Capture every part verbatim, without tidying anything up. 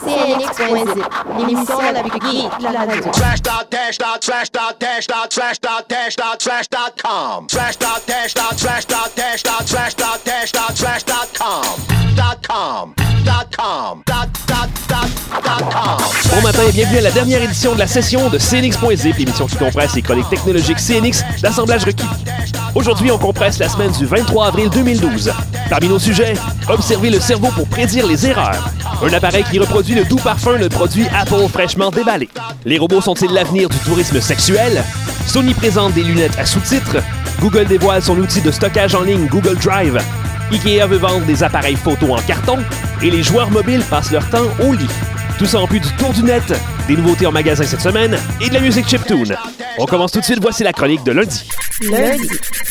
C N X point zip, l'émission la plus geek de la radio. Slash dot dash dot slash dot dash dot slash dot dash dot slash dot com. Slash dot dash dot slash dot dash dot slash dot dash dot slash dot com. Dot com. Dot com. Dot dot dot dot com. Bon matin et bienvenue à la dernière édition de la session de C N X point zip, l'émission qui compresse les chroniques technologiques C N X d'assemblage requis. Aujourd'hui, on compresse la semaine du vingt-trois avril deux mille douze. Parmi nos sujets, observer le cerveau pour prédire les erreurs. Un appareil qui reproduit le doux parfum d'un produit Apple fraîchement déballé. Les robots sont-ils l'avenir du tourisme sexuel? Sony présente des lunettes à sous-titres. Google dévoile son outil de stockage en ligne Google Drive. Ikea veut vendre des appareils photo en carton. Et les joueurs mobiles passent leur temps au lit. Tout ça en plus du tour du net, des nouveautés en magasin cette semaine et de la musique chiptune. On commence tout de suite, voici la chronique de lundi. Lundi.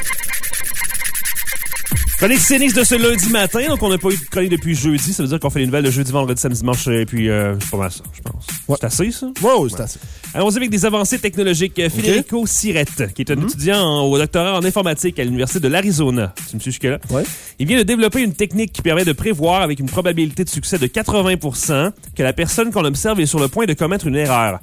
Chronique C N X de ce lundi matin, donc on n'a pas eu de chronique depuis jeudi, ça veut dire qu'on fait les nouvelles de jeudi, vendredi, samedi, dimanche, et puis euh, c'est pas mal ça, je pense. Ouais. C'est assez, ça? Ouais, ouais, c'est assez. Allons-y avec des avancées technologiques. Federico Sirette, qui est un mm-hmm. étudiant en, au doctorat en informatique à l'Université de l'Arizona. Tu me suis jusque-là? Ouais. Il vient de développer une technique qui permet de prévoir avec une probabilité de succès de quatre-vingts pour cent que la personne qu'on observe est sur le point de commettre une erreur.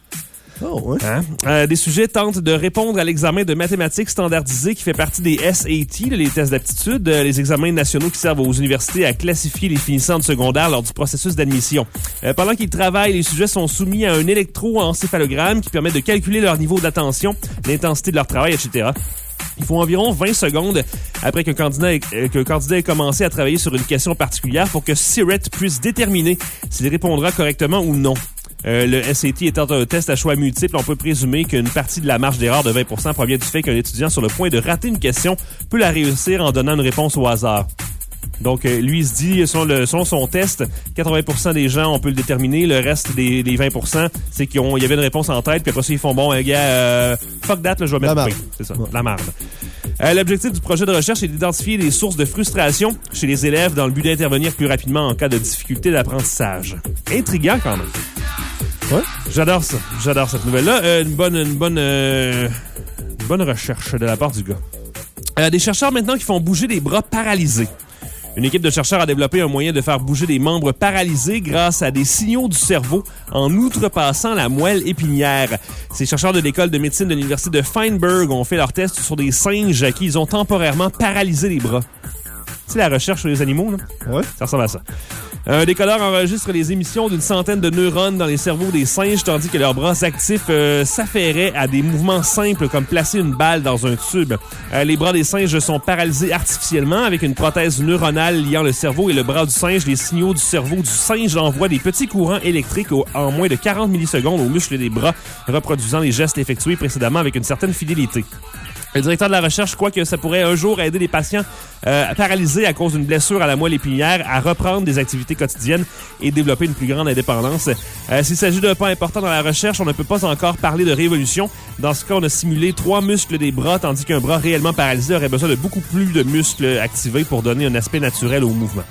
Oh, ouais. Hein? Euh, des sujets tentent de répondre à l'examen de mathématiques standardisé qui fait partie des S A T, les tests d'aptitude, euh, les examens nationaux qui servent aux universités à classifier les finissants de secondaire lors du processus d'admission. Euh, pendant qu'ils travaillent, les sujets sont soumis à un électroencéphalogramme qui permet de calculer leur niveau d'attention, l'intensité de leur travail, et cetera. Il faut environ vingt secondes après qu'un candidat, ait, euh, qu'un candidat ait commencé à travailler sur une question particulière pour que Sirette puisse déterminer s'il répondra correctement ou non. Euh, le S A T étant un test à choix multiples, on peut présumer qu'une partie de la marge d'erreur de vingt pour cent provient du fait qu'un étudiant sur le point de rater une question peut la réussir en donnant une réponse au hasard. Donc, euh, lui, il se dit, selon, le, selon son test, quatre-vingts pour cent des gens, on peut le déterminer. Le reste des, des vingt pour cent, c'est qu'il y avait une réponse en tête, puis après ça, ils font, bon, un gars, euh, fuck that, là, je vais mettre P. C'est ça, ouais. La marde. Euh, l'objectif du projet de recherche est d'identifier des sources de frustration chez les élèves dans le but d'intervenir plus rapidement en cas de difficulté d'apprentissage. Intriguant, quand même. Ouais. J'adore ça. J'adore cette nouvelle-là. Euh, une bonne, une bonne, euh, une bonne recherche de la part du gars. Euh, des chercheurs maintenant qui font bouger des bras paralysés. Une équipe de chercheurs a développé un moyen de faire bouger des membres paralysés grâce à des signaux du cerveau en outrepassant la moelle épinière. Ces chercheurs de l'école de médecine de l'université de Feinberg ont fait leurs tests sur des singes à qui ils ont temporairement paralysé les bras. Tu sais, la recherche sur les animaux, là? Ouais. Ça ressemble à ça. Un décodeur enregistre les émissions d'une centaine de neurones dans les cerveaux des singes, tandis que leurs bras actifs euh, s'affairaient à des mouvements simples comme placer une balle dans un tube. Euh, les bras des singes sont paralysés artificiellement avec une prothèse neuronale liant le cerveau et le bras du singe. Les signaux du cerveau du singe envoient des petits courants électriques au, en moins de quarante millisecondes aux muscles des bras, reproduisant les gestes effectués précédemment avec une certaine fidélité. Le directeur de la recherche croit que ça pourrait un jour aider les patients euh, paralysés à cause d'une blessure à la moelle épinière à reprendre des activités quotidiennes et développer une plus grande indépendance. Euh, s'il s'agit d'un pas important dans la recherche, on ne peut pas encore parler de révolution. Dans ce cas, on a simulé trois muscles des bras, tandis qu'un bras réellement paralysé aurait besoin de beaucoup plus de muscles activés pour donner un aspect naturel au mouvement.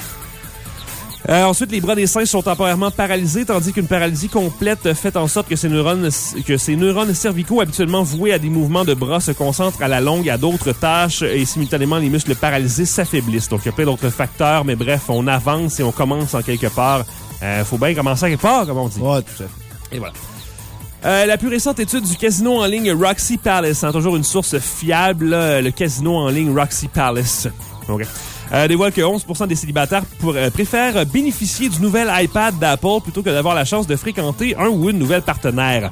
Euh, ensuite, les bras des singes sont temporairement paralysés, tandis qu'une paralysie complète fait en sorte que ces neurones, que ces neurones cervicaux habituellement voués à des mouvements de bras se concentrent à la longue à d'autres tâches et simultanément les muscles paralysés s'affaiblissent. Donc, il y a plein d'autres facteurs, mais bref, on avance et on commence en quelque part. Euh, faut bien commencer à quelque part, comme on dit. Ouais, tout à fait. Et voilà. Euh, la plus récente étude du casino en ligne Roxy Palace, hein, toujours une source fiable, là, le casino en ligne Roxy Palace. Okay. Euh, dévoile que onze pour cent des célibataires pour, euh, préfèrent bénéficier du nouvel iPad d'Apple plutôt que d'avoir la chance de fréquenter un ou une nouvelle partenaire.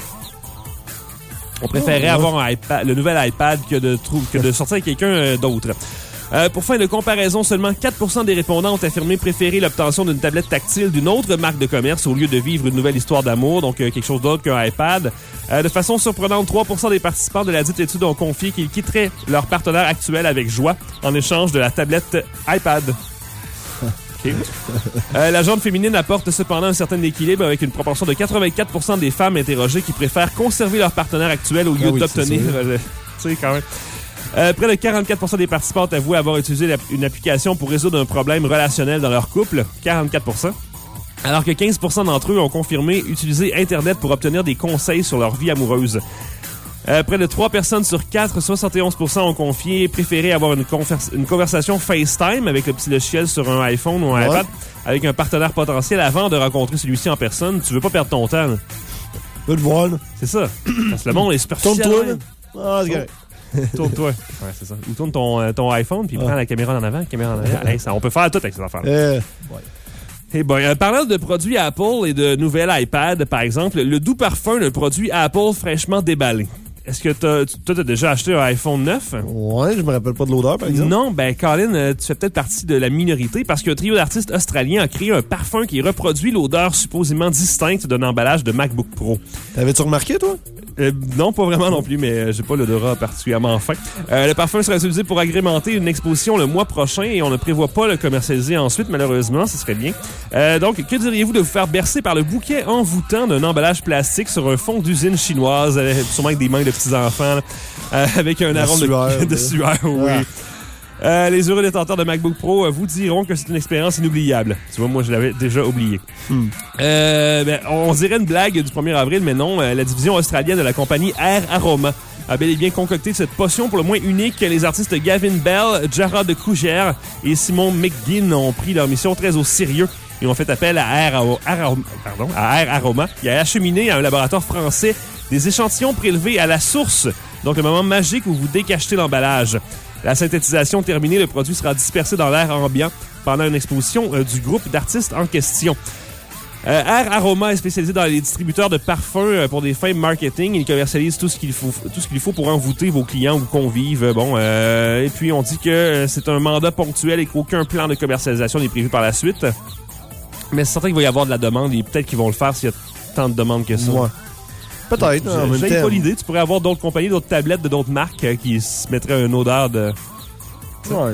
On préférerait oh, avoir un iPad, le nouvel iPad que de, trou- que de sortir avec quelqu'un euh, d'autre. Euh, pour fin de comparaison, seulement quatre pour cent des répondants ont affirmé préférer l'obtention d'une tablette tactile d'une autre marque de commerce au lieu de vivre une nouvelle histoire d'amour, donc euh, quelque chose d'autre qu'un iPad. Euh, de façon surprenante, trois pour cent des participants de la dite étude ont confié qu'ils quitteraient leur partenaire actuel avec joie en échange de la tablette iPad. Okay. Euh, la genre féminine apporte cependant un certain équilibre avec une proportion de quatre-vingt-quatre pour cent des femmes interrogées qui préfèrent conserver leur partenaire actuel au lieu ah oui, d'obtenir... Euh, tu sais, quand même... Euh, près de quarante-quatre pour cent des participants ont avoué avoir utilisé la, une application pour résoudre un problème relationnel dans leur couple. quarante-quatre pour cent. Alors que quinze pour cent d'entre eux ont confirmé utiliser Internet pour obtenir des conseils sur leur vie amoureuse. Euh, près de trois personnes sur quatre, soixante et onze pour cent ont confié préférer avoir une, converse, une conversation FaceTime avec le petit logiciel sur un iPhone ou un ouais. iPad avec un partenaire potentiel avant de rencontrer celui-ci en personne. Tu veux pas perdre ton temps. Là. Je veux te voir, là. C'est ça. Parce que le monde est superficiel. Tourne-toi, là. Ah, c'est correct. Tourne-toi. Ouais, c'est ça. Ou tourne ton, euh, ton iPhone, puis ah. prends la caméra en avant, la caméra en arrière. Hey, ça, on peut faire tout avec ces affaires-là. Euh, ouais. Eh ben, euh, parlant de produits Apple et de nouvelles iPad, par exemple, le doux parfum d'un produit Apple fraîchement déballé. Est-ce que t'as, toi, t'as déjà acheté un iPhone neuf? Ouais, je me rappelle pas de l'odeur, par exemple. Non, ben, Colin, euh, tu fais peut-être partie de la minorité parce qu'un trio d'artistes australiens a créé un parfum qui reproduit l'odeur supposément distincte d'un emballage de MacBook Pro. T'avais-tu remarqué, toi? Euh, non, pas vraiment non plus, mais euh, j'ai pas l'odorat particulièrement fin. Euh, le parfum sera utilisé pour agrémenter une exposition le mois prochain et on ne prévoit pas le commercialiser ensuite, malheureusement, ce serait bien. Euh, donc, que diriez-vous de vous faire bercer par le bouquet envoûtant d'un emballage plastique sur un fond d'usine chinoise, euh, sûrement avec des mains de petits-enfants, euh, avec un arôme de sueur, de, de sueur oui. Ah. Euh, les heureux détenteurs de MacBook Pro euh, vous diront que c'est une expérience inoubliable. Tu vois, moi, je l'avais déjà oublié. Hmm. Euh, ben, on dirait une blague du premier avril, mais non. Euh, la division australienne de la compagnie Air Aroma a bel et bien concocté cette potion pour le moins unique que les artistes Gavin Bell, Jarrod Couger et Simon McGinn ont pris leur mission très au sérieux. Ils ont fait appel à Air, Aroma, pardon, à Air Aroma, qui a acheminé à un laboratoire français des échantillons prélevés à la source. Donc, le moment magique où vous décachetez l'emballage. La synthétisation terminée, le produit sera dispersé dans l'air ambiant pendant une exposition euh, du groupe d'artistes en question. Euh, Air Aroma est spécialisé dans les distributeurs de parfums euh, pour des fins marketing. Il commercialise tout ce qu'il faut, tout ce qu'il faut pour envoûter vos clients ou convives. Bon, euh, et puis on dit que euh, c'est un mandat ponctuel et qu'aucun plan de commercialisation n'est prévu par la suite. Mais c'est certain qu'il va y avoir de la demande et peut-être qu'ils vont le faire s'il y a tant de demandes que ça. Ouais. Peut-être. J'ai, j'ai pas l'idée. Tu pourrais avoir d'autres compagnies, d'autres tablettes de d'autres marques euh, qui se mettraient une odeur de... Ouais.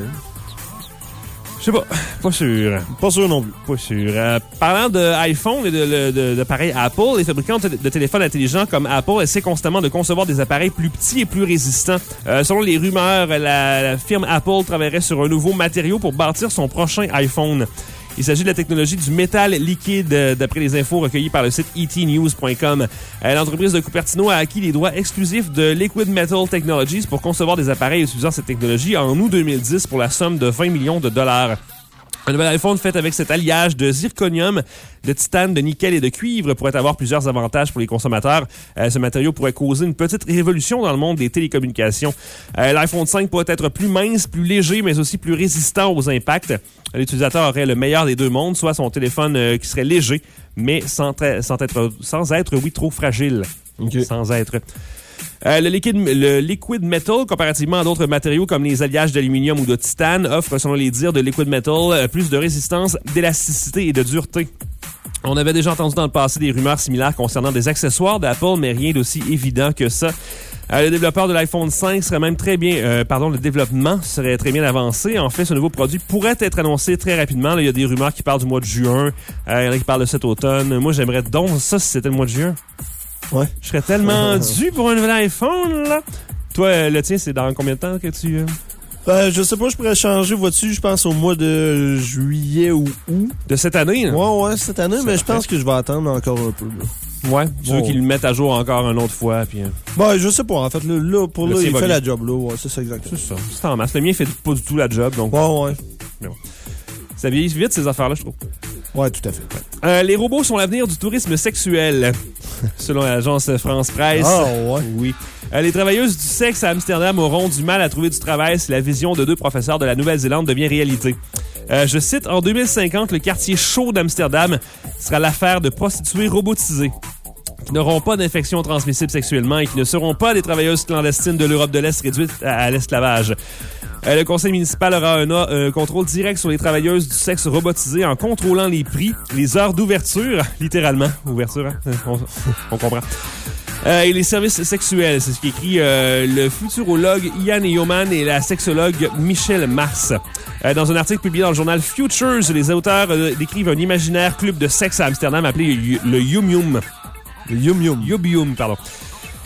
Je sais pas. Pas sûr. Pas sûr non plus. Pas sûr. Euh, parlant d'iPhone et de, de, d'appareils Apple, les fabricants de, de téléphones intelligents comme Apple essaient constamment de concevoir des appareils plus petits et plus résistants. Euh, selon les rumeurs, la, la firme Apple travaillerait sur un nouveau matériau pour bâtir son prochain iPhone. Il s'agit de la technologie du métal liquide, d'après les infos recueillies par le site e t news point com. L'entreprise de Cupertino a acquis les droits exclusifs de Liquid Metal Technologies pour concevoir des appareils utilisant cette technologie en août deux mille dix pour la somme de vingt millions de dollars. Un nouvel iPhone fait avec cet alliage de zirconium, de titane, de nickel et de cuivre pourrait avoir plusieurs avantages pour les consommateurs. Euh, ce matériau pourrait causer une petite révolution dans le monde des télécommunications. Euh, L'iPhone cinq pourrait être plus mince, plus léger, mais aussi plus résistant aux impacts. L'utilisateur aurait le meilleur des deux mondes, soit son téléphone euh, qui serait léger, mais sans, tra- sans être, sans être, oui, trop fragile. Okay. Sans être... Euh, le, liquide, le Liquid Metal, comparativement à d'autres matériaux comme les alliages d'aluminium ou de titane, offre, selon les dires de Liquid Metal, plus de résistance, d'élasticité et de dureté. On avait déjà entendu dans le passé des rumeurs similaires concernant des accessoires d'Apple, mais rien d'aussi évident que ça. Euh, le développeur de l'iPhone cinq serait même très bien... Euh, pardon, le développement serait très bien avancé. En fait, ce nouveau produit pourrait être annoncé très rapidement. Là, il y a des rumeurs qui parlent du mois de juin. Euh, il y en a qui parlent de cet automne. Moi, j'aimerais donc ça si c'était le mois de juin. Ouais. Je serais tellement dû pour un nouvel iPhone, là. Toi, le tien, c'est dans combien de temps que tu... Euh... Ben, je sais pas, je pourrais changer, vois-tu, je pense au mois de juillet ou août. De cette année, là? Ouais, ouais, cette année, c'est mais je pense que je vais attendre encore un peu, là. Ouais, tu bon. veux qu'ils le mettent à jour encore une autre fois, puis... Ben, je sais pas, en fait, là, là pour là, il fait bien. La job, là, ouais, c'est ça exactement. C'est ça, c'est en masse. Le mien fait pas du tout la job, donc... Ouais, ouais. Mais bon. Ça vieillit vite, ces affaires-là, je trouve. Ouais, tout à fait. Euh, les robots sont l'avenir du tourisme sexuel, selon l'agence France Presse. Ah, ouais. Oui. Euh, les travailleuses du sexe à Amsterdam auront du mal à trouver du travail si la vision de deux professeurs de la Nouvelle-Zélande devient réalité. Euh, je cite, en deux mille cinquante, le quartier chaud d'Amsterdam sera l'affaire de prostituées robotisées qui n'auront pas d'infection transmissible sexuellement et qui ne seront pas des travailleuses clandestines de l'Europe de l'Est réduites à, à l'esclavage. Euh, le conseil municipal aura un euh, contrôle direct sur les travailleuses du sexe robotisé en contrôlant les prix, les heures d'ouverture, littéralement, ouverture, hein? on, on comprend, euh, et les services sexuels. C'est ce qu'écrit euh, le futurologue Ian Yeoman et la sexologue Michelle Mars. Euh, dans un article publié dans le journal Futures, les auteurs euh, décrivent un imaginaire club de sexe à Amsterdam appelé le Yum Yum. Le Yum Yum. Yum Yum, pardon.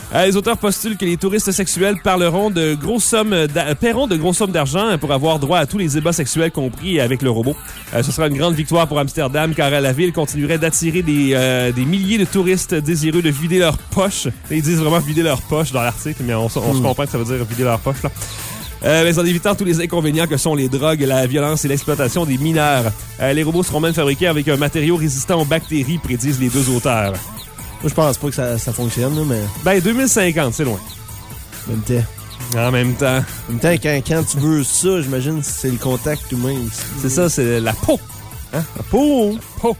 Euh, les auteurs postulent que les touristes sexuels parleront de grosses sommes d'a- paieront de grosses sommes d'argent pour avoir droit à tous les ébats sexuels compris avec le robot. Euh, ce sera une grande victoire pour Amsterdam car la ville continuerait d'attirer des, euh, des milliers de touristes désireux de vider leurs poches. Ils disent vraiment vider leurs poches dans l'article, mais on, on se comprend que ça veut dire vider leurs poches, là. Euh, mais en évitant tous les inconvénients que sont les drogues, la violence et l'exploitation des mineurs. Euh, les robots seront même fabriqués avec un matériau résistant aux bactéries, prédisent les deux auteurs. Moi, je pense pas que ça, ça fonctionne, là, mais Ben, deux mille cinquante, c'est loin. en même temps. En même temps. En même temps, quand, quand tu veux ça, j'imagine que c'est le contact humain ici. C'est ça, c'est la peau. Hein? La peau. Peau.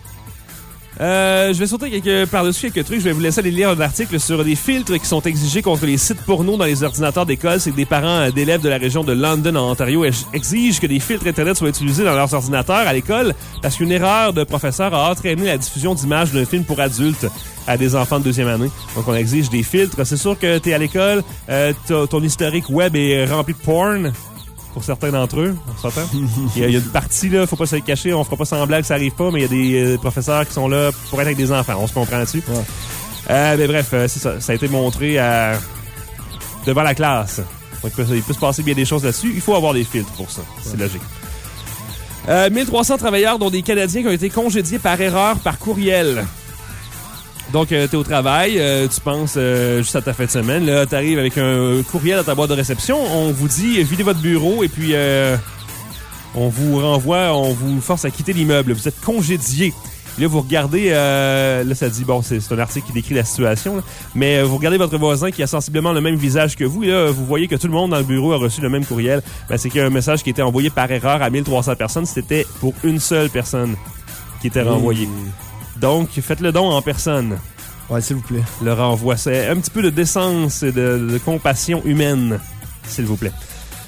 Euh, je vais sauter quelques, par-dessus quelques trucs. Je vais vous laisser aller lire un article sur des filtres qui sont exigés contre les sites porno dans les ordinateurs d'école. C'est que des parents d'élèves de la région de London, en Ontario, exigent que des filtres Internet soient utilisés dans leurs ordinateurs à l'école parce qu'une erreur de professeur a entraîné la diffusion d'images d'un film pour adultes à des enfants de deuxième année. Donc, on exige des filtres. C'est sûr que t'es à l'école, euh, ton historique web est rempli de porn. Pour certains d'entre eux, on s'entend. Il y, a, il y a une partie, là, faut pas se le cacher, on fera pas semblant que ça arrive pas, mais il y a des euh, professeurs qui sont là pour être avec des enfants, on se comprend dessus. Ouais. Euh, mais bref, euh, c'est ça, ça a été montré à... devant la classe. Donc, il peut, il peut se passer bien des choses là-dessus. Il faut avoir des filtres pour ça, c'est ouais. logique. Euh, mille trois cents travailleurs, dont des Canadiens qui ont été congédiés par erreur par courriel. Donc, euh, t'es au travail, euh, tu penses euh, juste à ta fin de semaine, là, t'arrives avec un courriel à ta boîte de réception, on vous dit, videz votre bureau et puis euh, on vous renvoie, on vous force à quitter l'immeuble. Vous êtes congédié. Là, vous regardez, euh, là, ça dit, bon, c'est, c'est un article qui décrit la situation, là, mais euh, vous regardez votre voisin qui a sensiblement le même visage que vous, et là, vous voyez que tout le monde dans le bureau a reçu le même courriel. Ben, c'est qu'il y a un message qui était envoyé par erreur à mille trois cents personnes, c'était pour une seule personne qui était renvoyée. Mmh. Donc, faites le don en personne. Ouais, s'il vous plaît. Le renvoi. C'est un petit peu de décence et de, de compassion humaine, s'il vous plaît.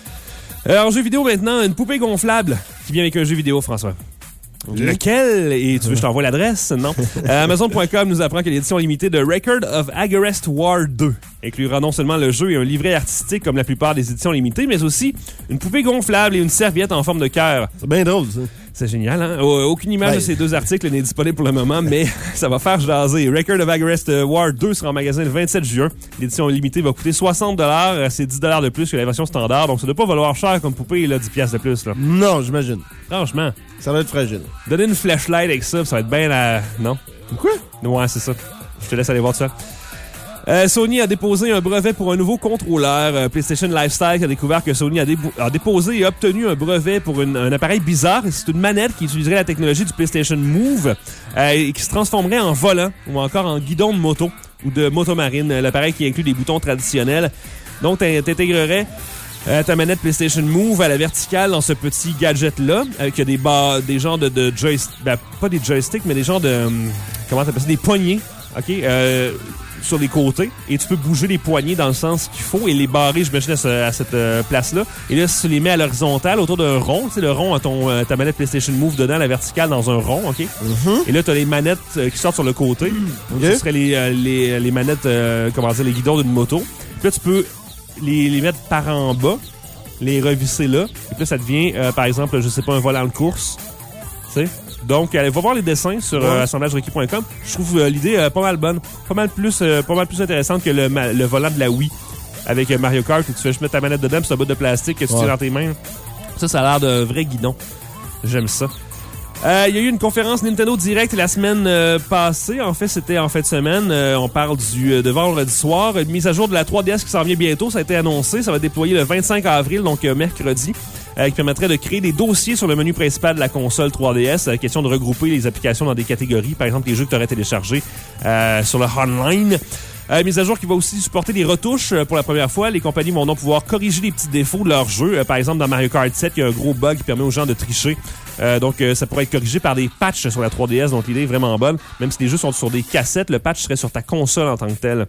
Euh, en jeu vidéo, maintenant, une poupée gonflable qui vient avec un jeu vidéo, François. Okay. Lequel? Et tu veux que je t'envoie l'adresse? Non. euh, Amazon point com nous apprend que l'édition limitée de Record of Agarest War deux inclura non seulement le jeu et un livret artistique comme la plupart des éditions limitées, mais aussi une poupée gonflable et une serviette en forme de cœur. C'est bien drôle, ça. C'est génial, hein? Aucune image ouais. de ces deux articles n'est disponible pour le moment, mais ça va faire jaser. Record of Agarest War deux sera en magasin le vingt-sept juin. L'édition limitée va coûter soixante dollars. C'est dix dollars de plus que la version standard, donc ça ne doit pas valoir cher comme poupée, là, dix dollars de plus. Là. Non, j'imagine. Franchement. Ça va être fragile. Donner une flashlight avec ça, ça va être bien la... Non? Quoi? Ouais, c'est ça. Je te laisse aller voir ça. Euh, Sony a déposé un brevet pour un nouveau contrôleur. Euh, PlayStation Lifestyle a découvert que Sony a, dé- a déposé et obtenu un brevet pour une, un appareil bizarre. C'est une manette qui utiliserait la technologie du PlayStation Move euh, et qui se transformerait en volant ou encore en guidon de moto ou de motomarine. L'appareil qui inclut des boutons traditionnels. Donc, t'intégrerais euh, ta manette PlayStation Move à la verticale dans ce petit gadget-là, euh, qui a des, bas, des genres de, de joysticks, ben, pas des joysticks, mais des genres de... Hum, comment t'appelles ça? Des poignées. OK? Euh... sur les côtés, et tu peux bouger les poignées dans le sens qu'il faut et les barrer, j'imagine, à, ce, à cette euh, place-là. Et là, si tu les mets à l'horizontale autour d'un rond, tu sais, le rond a ton, euh, ta manette PlayStation Move dedans, la verticale dans un rond, OK? Mm-hmm. Et là, tu as les manettes euh, qui sortent sur le côté. Mm-hmm. Donc, okay. Ce seraient les, euh, les, les manettes, euh, comment dire, les guidons d'une moto. Puis là, tu peux les, les mettre par en bas, les revisser là. Et puis là, ça devient, euh, par exemple, je sais pas, un volant de course. Tu sais? Donc, allez, va voir les dessins sur ouais. euh, assemblage requis point com. Je trouve euh, l'idée euh, pas mal bonne, pas mal plus, euh, pas mal plus intéressante que le, ma- le volant de la Wii avec euh, Mario Kart où tu fais juste mettre ta manette dedans, puis c'est un bout de plastique que tu ouais. tiens dans tes mains. Ça, ça a l'air d'un vrai guidon. J'aime ça. Il euh, y a eu une conférence Nintendo Direct la semaine euh, passée. En fait, c'était en fin de semaine. Euh, on parle du euh, de vendredi soir. Une mise à jour de la trois D S qui s'en vient bientôt. Ça a été annoncé. Ça va être déployé le vingt-cinq avril, donc euh, mercredi, euh, qui permettrait de créer des dossiers sur le menu principal de la console trois D S. Euh, question de regrouper les applications dans des catégories. Par exemple, les jeux que tu aurais téléchargés euh, sur le online. Euh, mise à jour qui va aussi supporter des retouches euh, pour la première fois. Les compagnies vont donc pouvoir corriger les petits défauts de leur jeu. Euh, par exemple, dans Mario Kart sept, il y a un gros bug qui permet aux gens de tricher. Euh, donc, euh, ça pourrait être corrigé par des patchs sur la trois D S. Donc, l'idée est vraiment bonne. Même si les jeux sont sur des cassettes, le patch serait sur ta console en tant que tel.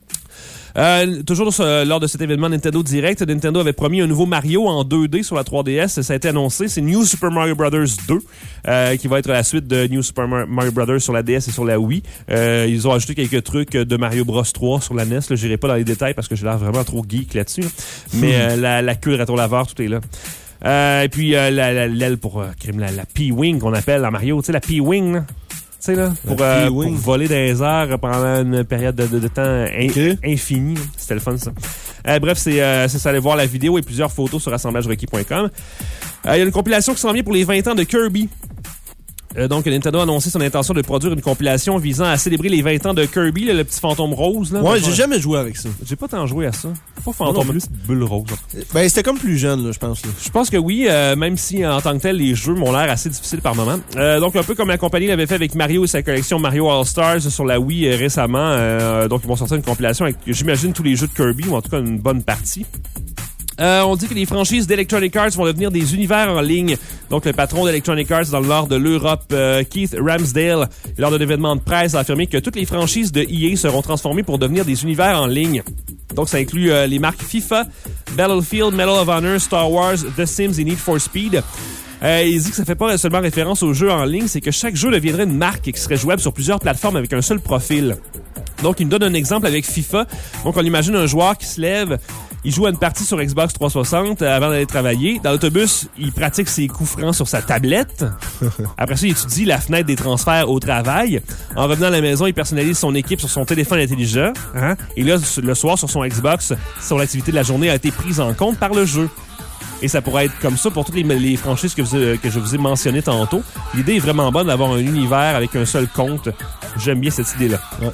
Euh, toujours euh, lors de cet événement Nintendo Direct, Nintendo avait promis un nouveau Mario en deux D sur la trois D S. Ça a été annoncé. C'est New Super Mario Bros. deux euh, qui va être la suite de New Super Mario Bros. Sur la D S et sur la Wii. Euh, ils ont ajouté quelques trucs de Mario Bros. trois sur la N E S. Là, j'irai pas dans les détails parce que j'ai l'air vraiment trop geek là-dessus. Là. Mais euh, la, la queue de rétro-laveur, tout est là. Euh, et puis euh, la, la, l'aile pour euh, la, la P-Wing qu'on appelle en Mario. Tu sais, la P-Wing, là. sais, là, pour, euh, pour voler dans les airs pendant une période de, de, de temps in, okay. infinie. C'était le fun, ça. Euh, bref, c'est, euh, c'est ça, allez voir la vidéo et plusieurs photos sur assemblage requis point com. Il euh, y a une compilation qui s'en vient pour les vingt ans de Kirby. Euh, donc, Nintendo a annoncé son intention de produire une compilation visant à célébrer les vingt ans de Kirby, là, le petit fantôme rose. Là, ouais, j'ai jamais joué avec ça. J'ai pas tant joué à ça. Pas fantôme, plus bulle rose. Ben, c'était comme plus jeune, là, je pense. Là. Je pense que oui, euh, même si en tant que tel, les jeux m'ont l'air assez difficiles par moment. Euh, donc, un peu comme la compagnie l'avait fait avec Mario et sa collection Mario All-Stars sur la Wii euh, récemment. Euh, donc, ils vont sortir une compilation avec, j'imagine, tous les jeux de Kirby, ou en tout cas une bonne partie. Euh, on dit que les franchises d'Electronic Arts vont devenir des univers en ligne. Donc, le patron d'Electronic Arts dans le nord de l'Europe, euh, Keith Ramsdale, lors d'un événement de presse, a affirmé que toutes les franchises de E A seront transformées pour devenir des univers en ligne. Donc, ça inclut euh, les marques FIFA, Battlefield, Medal of Honor, Star Wars, The Sims et Need for Speed. Euh, il dit que ça fait pas seulement référence aux jeux en ligne, c'est que chaque jeu deviendrait une marque qui serait jouable sur plusieurs plateformes avec un seul profil. Donc, il me donne un exemple avec FIFA. Donc, on imagine un joueur qui se lève, il joue à une partie sur Xbox trois cent soixante avant d'aller travailler. Dans l'autobus, il pratique ses coups francs sur sa tablette. Après ça, il étudie la fenêtre des transferts au travail. En revenant à la maison, il personnalise son équipe sur son téléphone intelligent. Hein? Et là, le soir, sur son Xbox, son activité de la journée a été prise en compte par le jeu. Et ça pourrait être comme ça pour toutes les, les franchises que, vous, que je vous ai mentionnées tantôt. L'idée est vraiment bonne d'avoir un univers avec un seul compte. J'aime bien cette idée-là. Ouais.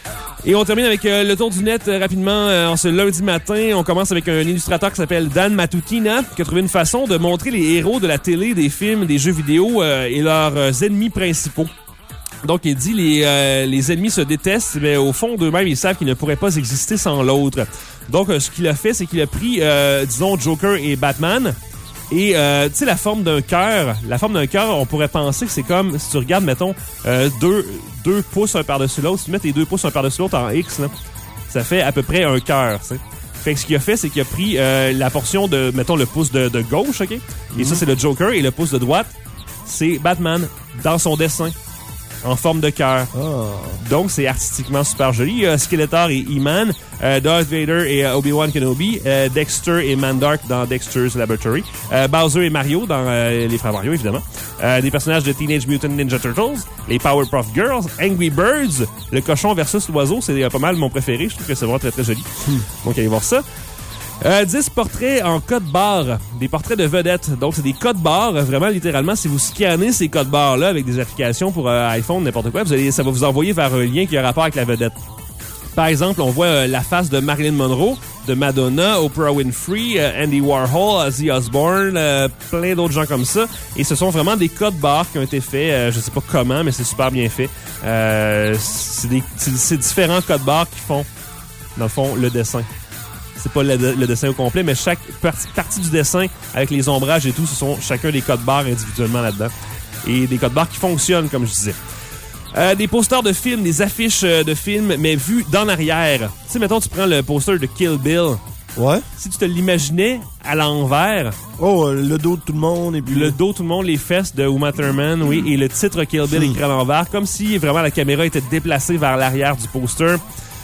Et on termine avec euh, le tour du net euh, rapidement euh, en ce lundi matin. On commence avec un illustrateur qui s'appelle Dan Matutina, qui a trouvé une façon de montrer les héros de la télé, des films, des jeux vidéo euh, et leurs euh, ennemis principaux. Donc, il dit les euh, les ennemis se détestent, mais au fond d'eux-mêmes, ils savent qu'ils ne pourraient pas exister sans l'autre. Donc, euh, ce qu'il a fait, c'est qu'il a pris, euh, disons, Joker et Batman. Et, euh, tu sais, la forme d'un cœur, la forme d'un cœur, on pourrait penser que c'est comme, si tu regardes, mettons, euh, deux, deux pouces un par-dessus l'autre, si tu mets tes deux pouces un par-dessus l'autre en X, là, ça fait à peu près un cœur, tu sais. Fait que ce qu'il a fait, c'est qu'il a pris euh, la portion de, mettons, le pouce de, de gauche, OK? Mm-hmm. Et ça, c'est le Joker, et le pouce de droite, c'est Batman, dans son dessin, en forme de cœur. Oh. Donc, c'est artistiquement super joli. Il y a Skeletor et E-Man, euh, Darth Vader et euh, Obi-Wan Kenobi, euh, Dexter et Mandark dans Dexter's Laboratory, euh, Bowser et Mario dans euh, les frères Mario, évidemment, euh, des personnages de Teenage Mutant Ninja Turtles, les Powerpuff Girls, Angry Birds, le cochon versus l'oiseau, c'est pas mal mon préféré. Je trouve que c'est vraiment très, très joli. Hmm. Donc, allez voir ça. Euh, dix portraits en code barre, des portraits de vedettes. Donc, c'est des codes barres, vraiment, littéralement, si vous scannez ces codes barres-là avec des applications pour euh, iPhone, n'importe quoi, vous allez, ça va vous envoyer vers un lien qui a rapport avec la vedette. Par exemple, on voit euh, la face de Marilyn Monroe, de Madonna, Oprah Winfrey, euh, Andy Warhol, Ozzy Osbourne, euh, plein d'autres gens comme ça. Et ce sont vraiment des codes barres qui ont été faits, euh, je sais pas comment, mais c'est super bien fait. Euh, c'est, des, c'est, c'est différents codes barres qui font, dans le fond, le dessin. C'est pas le, le dessin au complet, mais chaque partie, partie du dessin, avec les ombrages et tout, ce sont chacun des codes barres individuellement là-dedans. Et des codes barres qui fonctionnent, comme je disais. Euh, des posters de films, des affiches de films, mais vues d'en arrière. Tu sais, mettons, tu prends le poster de Kill Bill. Ouais. Si tu te l'imaginais à l'envers. Oh, euh, le dos de tout le monde. Et puis le dos de tout le monde, les fesses de Uma Thurman, mm. oui, et le titre Kill Bill mm. écrit à l'envers, comme si vraiment la caméra était déplacée vers l'arrière du poster.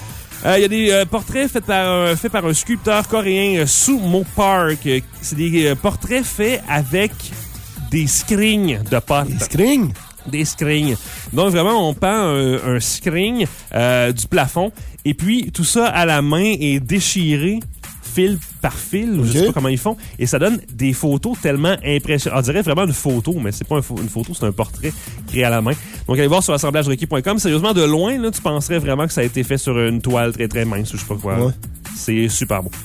Il euh, y a des euh, portraits faits par, euh, faits par un sculpteur coréen, euh, Sumo Park. Euh, c'est des euh, portraits faits avec des screens de potes. Des screens? Des screens. Donc, vraiment, on pend un, un screen euh, du plafond. Et puis, tout ça à la main est déchiré fil par fil. Okay. Je sais pas comment ils font. Et ça donne des photos tellement impressionnantes. On dirait vraiment une photo, mais c'est pas un fo- une photo, c'est un portrait créé à la main. Donc, allez voir sur assemblage requis point com. Sérieusement, de loin, là, tu penserais vraiment que ça a été fait sur une toile très, très mince ou je sais pas quoi. Ouais. C'est super beau.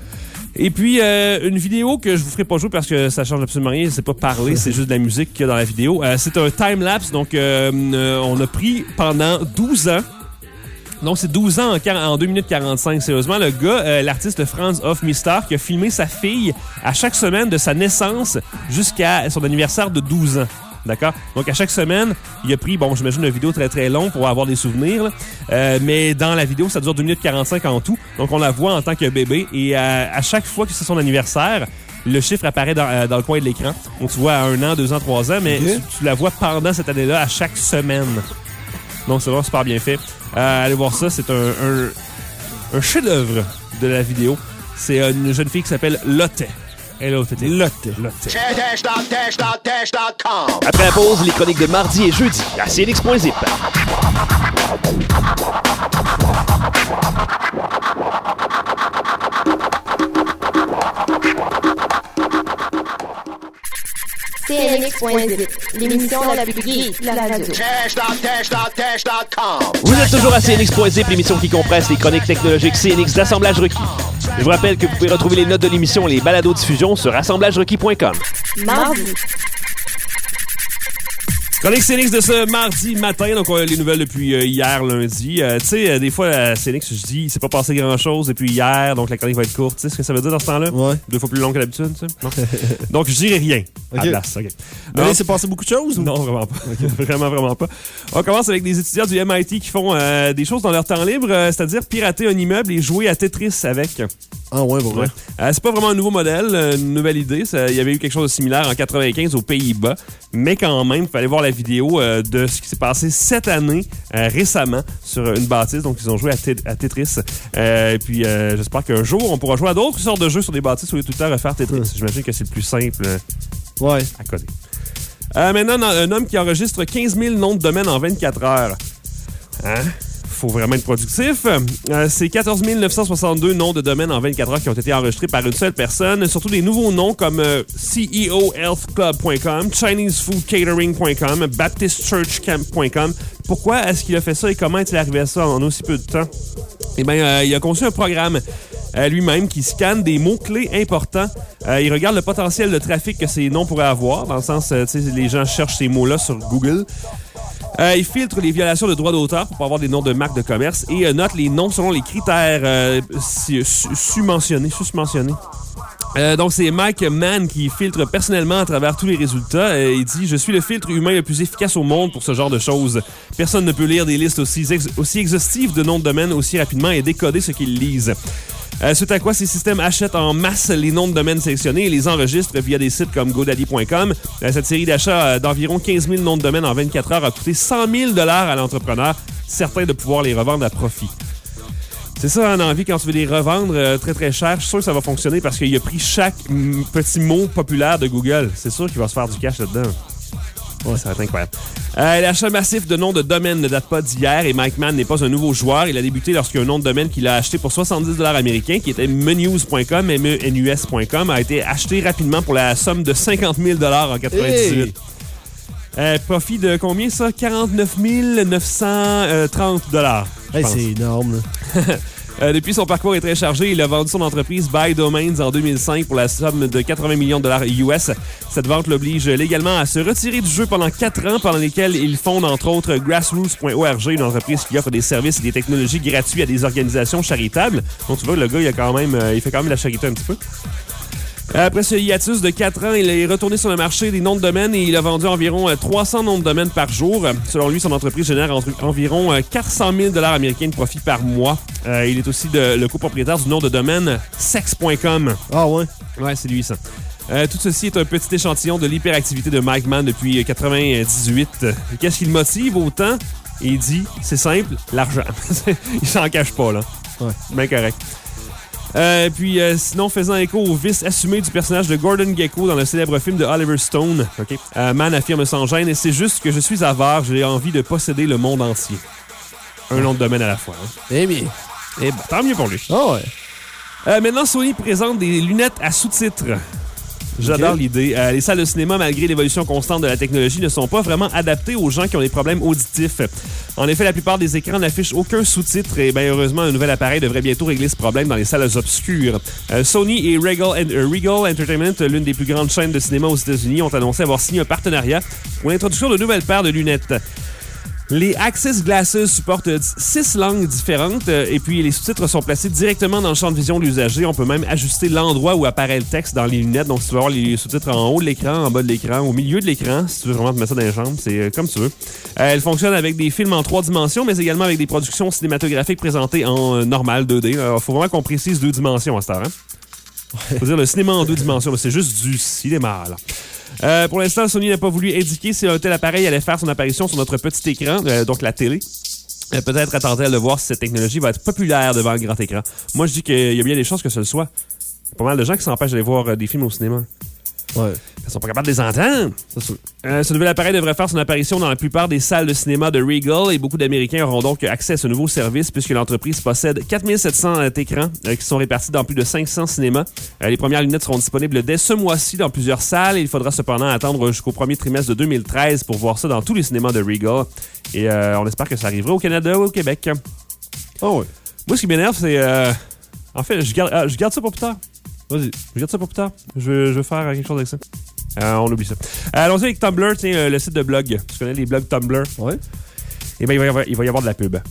Et puis, euh, une vidéo que je vous ferai pas jouer parce que ça change absolument rien. C'est pas parler, c'est juste de la musique qu'il y a dans la vidéo. Euh, c'est un time-lapse. Donc, euh, euh, on a pris pendant douze ans. Donc, c'est douze ans en, en deux minutes quarante-cinq. Sérieusement, le gars, euh, l'artiste Franz Hofmeister, qui a filmé sa fille à chaque semaine de sa naissance jusqu'à son anniversaire de douze ans. D'accord? Donc, à chaque semaine, il a pris, bon, j'imagine une vidéo très, très longue pour avoir des souvenirs, là. Euh, mais dans la vidéo, ça dure deux minutes quarante-cinq en tout. Donc, on la voit en tant que bébé. Et euh, à chaque fois que c'est son anniversaire, le chiffre apparaît dans, euh, dans le coin de l'écran. Donc, tu vois à un an, deux ans, trois ans, mais okay. tu, tu la vois pendant cette année-là à chaque semaine. Donc, c'est vraiment super bien fait. Euh, allez voir ça, c'est un, un, un chef-d'œuvre de la vidéo. C'est une jeune fille qui s'appelle Lotte. Et l'autre, c'était Lotte. Lotte. dash dot dash dot dash dot com. Après la pause, les chroniques de mardi et jeudi à C N X point zip. C N X point zip, l'émission la plus geek de la radio. dash dot dash dot dash dot com. Vous êtes toujours à C N X point zip, l'émission qui compresse les chroniques technologiques C N X d'assemblage requis. Je vous rappelle que vous pouvez retrouver les notes de l'émission et les balados-diffusions sur assemblage requis point com. Mardi, Chronique C N X de ce mardi matin, donc on a les nouvelles depuis euh, hier lundi. Euh, tu sais, euh, des fois, à C N X, je dis, il s'est pas passé grand-chose depuis hier, donc la chronique va être courte. Tu sais ce que ça veut dire dans ce temps-là? Ouais. Deux fois plus long que d'habitude, tu sais? Non. Donc, je dirais rien à la Ok. place. OK. Mais Non, là, il s'est passé beaucoup de choses? ou? non, vraiment pas. Vraiment, vraiment pas. On commence avec des étudiants du M I T qui font euh, des choses dans leur temps libre, euh, c'est-à-dire pirater un immeuble et jouer à Tetris avec. Ah ouais, bon, ouais. Euh, c'est pas vraiment un nouveau modèle, euh, une nouvelle idée. Ça- Il y avait eu quelque chose de similaire en quatre-vingt-quinze aux Pays-Bas. Mais quand même, il fallait voir la vidéo euh, de ce qui s'est passé cette année, euh, récemment, sur une bâtisse. Donc, ils ont joué à, Tet- à Tetris. Euh, et puis, euh, j'espère qu'un jour, on pourra jouer à d'autres sortes de jeux sur des bâtisses au lieu de tout le temps refaire Tetris. Ouais. J'imagine que c'est le plus simple euh, Ouais. à coder. Euh, maintenant, un homme qui enregistre quinze mille noms de domaine en vingt-quatre heures. Hein? Faut vraiment être productif. Euh, c'est quatorze mille neuf cent soixante-deux noms de domaine en vingt-quatre heures qui ont été enregistrés par une seule personne. Surtout des nouveaux noms comme euh, C E O Health Club point com, Chinese Food Catering point com, Baptist Church Camp point com. Pourquoi est-ce qu'il a fait ça et comment est-il arrivé à ça en aussi peu de temps? Eh bien, euh, il a conçu un programme euh, lui-même qui scanne des mots-clés importants. Euh, il regarde le potentiel de trafic que ces noms pourraient avoir, dans le sens, euh, tu sais, les gens cherchent ces mots-là sur Google. Euh, il filtre les violations de droits d'auteur pour pas avoir des noms de marques de commerce et euh, note les noms selon les critères euh, su- su- su-mentionnés. Sus-mentionnés. Euh, donc, c'est Mike Mann qui filtre personnellement à travers tous les résultats. Euh, il dit « Je suis le filtre humain le plus efficace au monde pour ce genre de choses. Personne ne peut lire des listes aussi, ex- aussi exhaustives de noms de domaine aussi rapidement et décoder ce qu'ils lisent. » Euh, suite à quoi, ces systèmes achètent en masse les noms de domaine sélectionnés et les enregistrent via des sites comme GoDaddy point com. Euh, cette série d'achats euh, d'environ quinze mille noms de domaine en vingt-quatre heures a coûté cent mille dollars à l'entrepreneur, certain de pouvoir les revendre à profit. C'est ça, on a envie quand tu veux les revendre euh, très très cher. Je suis sûr que ça va fonctionner parce qu'il a pris chaque mm, petit mot populaire de Google. C'est sûr qu'il va se faire du cash là-dedans. Ouais, ça va être incroyable. Euh, L'achat massif de noms de domaine ne date pas d'hier et Mike Mann n'est pas un nouveau joueur. Il a débuté lorsqu'un nom de domaine qu'il a acheté pour soixante-dix dollars américains, qui était menus point com, M E N U S point com, a été acheté rapidement pour la somme de cinquante mille dollars en quatre-vingt-dix-huit. Hey! Euh, profit de combien ça? quarante-neuf mille neuf cent trente dollars. Hey, c'est énorme, là. Euh, depuis, son parcours est très chargé. Il a vendu son entreprise Buy Domains en deux mille cinq pour la somme de quatre-vingts millions de dollars U S. Cette vente l'oblige légalement à se retirer du jeu pendant quatre ans, pendant lesquels il fonde entre autres Grassroots point org, une entreprise qui offre des services et des technologies gratuits à des organisations charitables. Donc tu vois, le gars, il, a quand même, euh, il fait quand même la charité un petit peu. Après ce hiatus de quatre ans, il est retourné sur le marché des noms de domaine et il a vendu environ trois cents noms de domaine par jour. Selon lui, son entreprise génère entre, environ quatre cent mille dollars américains de profit par mois. Euh, il est aussi de, le copropriétaire du nom de domaine sex point com. Ah ouais? Ouais, c'est lui ça. Euh, tout ceci est un petit échantillon de l'hyperactivité de Mike Mann depuis quatre-vingt-dix-huit. Qu'est-ce qui le motive autant? Et il dit, c'est simple, l'argent. Il s'en cache pas, là. Ouais. Bien correct. Euh, puis, euh, sinon, faisant écho au vice assumé du personnage de Gordon Gekko dans le célèbre film de Oliver Stone, okay. euh, Mann affirme sans gêne, et c'est juste que je suis avare, j'ai envie de posséder le monde entier. Un nom de domaine à la fois. Hein. Eh bien. Et ben, tant mieux pour lui. Ah ouais. Euh, maintenant, Sony présente des lunettes à sous-titres. J'adore Okay. l'idée. Euh, les salles de cinéma, malgré l'évolution constante de la technologie, ne sont pas vraiment adaptées aux gens qui ont des problèmes auditifs. En effet, la plupart des écrans n'affichent aucun sous-titre et bien heureusement, un nouvel appareil devrait bientôt régler ce problème dans les salles obscures. Euh, Sony et Regal, euh, Regal Entertainment, l'une des plus grandes chaînes de cinéma aux États-Unis, ont annoncé avoir signé un partenariat pour l'introduction de nouvelles paires de lunettes. Les Access Glasses supportent six langues différentes euh, et puis les sous-titres sont placés directement dans le champ de vision de l'usager. On peut même ajuster l'endroit où apparaît le texte dans les lunettes. Donc, si tu veux avoir les sous-titres en haut de l'écran, en bas de l'écran, au milieu de l'écran, si tu veux vraiment te mettre ça dans les jambes, c'est euh, comme tu veux. Euh, elle fonctionne avec des films en trois dimensions, mais également avec des productions cinématographiques présentées en euh, normal deux D. Il faut vraiment qu'on précise deux dimensions à cette heure. Hein? Faut dire le cinéma en deux dimensions, mais c'est juste du cinéma, là. Euh, pour l'instant, Sony n'a pas voulu indiquer si un tel appareil allait faire son apparition sur notre petit écran, euh, donc la télé. Euh, peut-être attend-elle de voir si cette technologie va être populaire devant le grand écran. Moi, je dis qu'il y a bien des chances que ce le soit. pas mal de gens qui s'empêchent d'aller voir euh, des films au cinéma. Ouais. Ils sont pas capables de les entendre. C'est sûr. Euh, ce nouvel appareil devrait faire son apparition dans la plupart des salles de cinéma de Regal et beaucoup d'Américains auront donc accès à ce nouveau service puisque l'entreprise possède quatre mille sept cents écrans euh, qui sont répartis dans plus de cinq cents cinémas. Euh, les premières lunettes seront disponibles dès ce mois-ci dans plusieurs salles et il faudra cependant attendre jusqu'au premier trimestre de deux mille treize pour voir ça dans tous les cinémas de Regal. Et euh, on espère que ça arrivera au Canada ou au Québec. Oh ouais. Moi, ce qui m'énerve, c'est... Euh... En fait, je garde, ah, je garde ça pour plus tard. Vas-y. Je garde ça pour plus tard. Je veux, je veux faire quelque chose avec ça. Euh, on oublie ça. Euh, allons-y avec Tumblr, tiens, euh, le site de blog. Tu connais les blogs Tumblr? Ouais. Eh bien, il va y avoir, il va y avoir de la pub.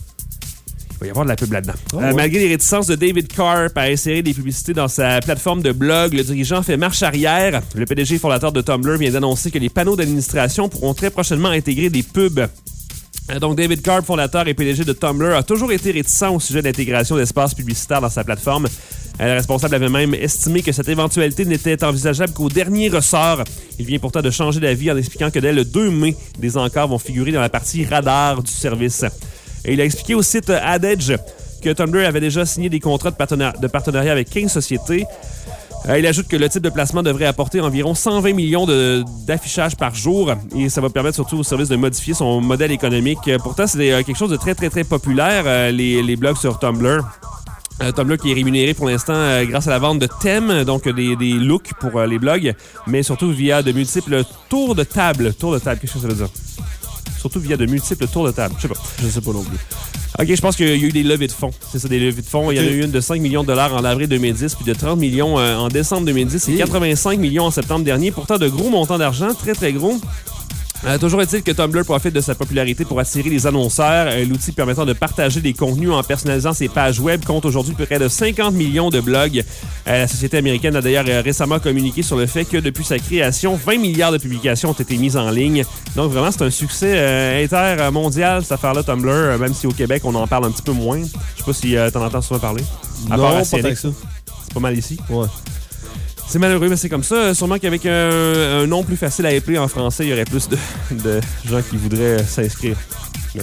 Il va y avoir de la pub là-dedans. Oh, euh, ouais. Malgré les réticences de David Carp à insérer des publicités dans sa plateforme de blog, le dirigeant fait marche arrière. Le P D G fondateur de Tumblr vient d'annoncer que les panneaux d'administration pourront très prochainement intégrer des pubs. Donc, David Carp, fondateur et P D G de Tumblr, a toujours été réticent au sujet d'intégration d'espaces publicitaires dans sa plateforme. Le responsable avait même estimé que cette éventualité n'était envisageable qu'au dernier ressort. Il vient pourtant de changer d'avis en expliquant que dès le deux mai, des encarts vont figurer dans la partie radar du service. Et il a expliqué au site AdEdge que Tumblr avait déjà signé des contrats de, partenari- de partenariat avec quinze sociétés. Euh, il ajoute que le type de placement devrait apporter environ cent vingt millions de, d'affichage par jour et ça va permettre surtout au service de modifier son modèle économique. Euh, pourtant, c'est euh, quelque chose de très, très, très populaire, euh, les, les blogs sur Tumblr. Euh, Tumblr qui est rémunéré pour l'instant euh, grâce à la vente de thèmes, donc des, des looks pour euh, les blogs, mais surtout via de multiples tours de table. Tours de table, qu'est-ce que ça veut dire? Surtout via de multiples tours de table. Je sais pas. Je sais pas non plus. OK, je pense qu'il y a eu des levées de fonds. C'est ça, des levées de fonds. Okay. Il y en a eu une de cinq millions de dollars en avril deux mille dix, puis de trente millions euh, en décembre deux mille dix et quatre-vingt-cinq millions en septembre dernier. Pourtant, de gros montants d'argent, très, très gros. Euh, toujours est-il que Tumblr profite de sa popularité pour attirer les annonceurs. Euh, l'outil permettant de partager des contenus en personnalisant ses pages web compte aujourd'hui près de cinquante millions de blogs. Euh, la société américaine a d'ailleurs euh, récemment communiqué sur le fait que depuis sa création, vingt milliards de publications ont été mises en ligne. Donc vraiment, c'est un succès euh, intermondial, cette affaire-là, Tumblr, euh, même si au Québec, on en parle un petit peu moins. Je sais pas si euh, t'en entends souvent parler. À non, part pas C N X, tant que ça. C'est pas mal ici. Ouais. C'est malheureux, mais c'est comme ça. Sûrement qu'avec un, un nom plus facile à épeler en français, il y aurait plus de, de gens qui voudraient s'inscrire. Mais bon.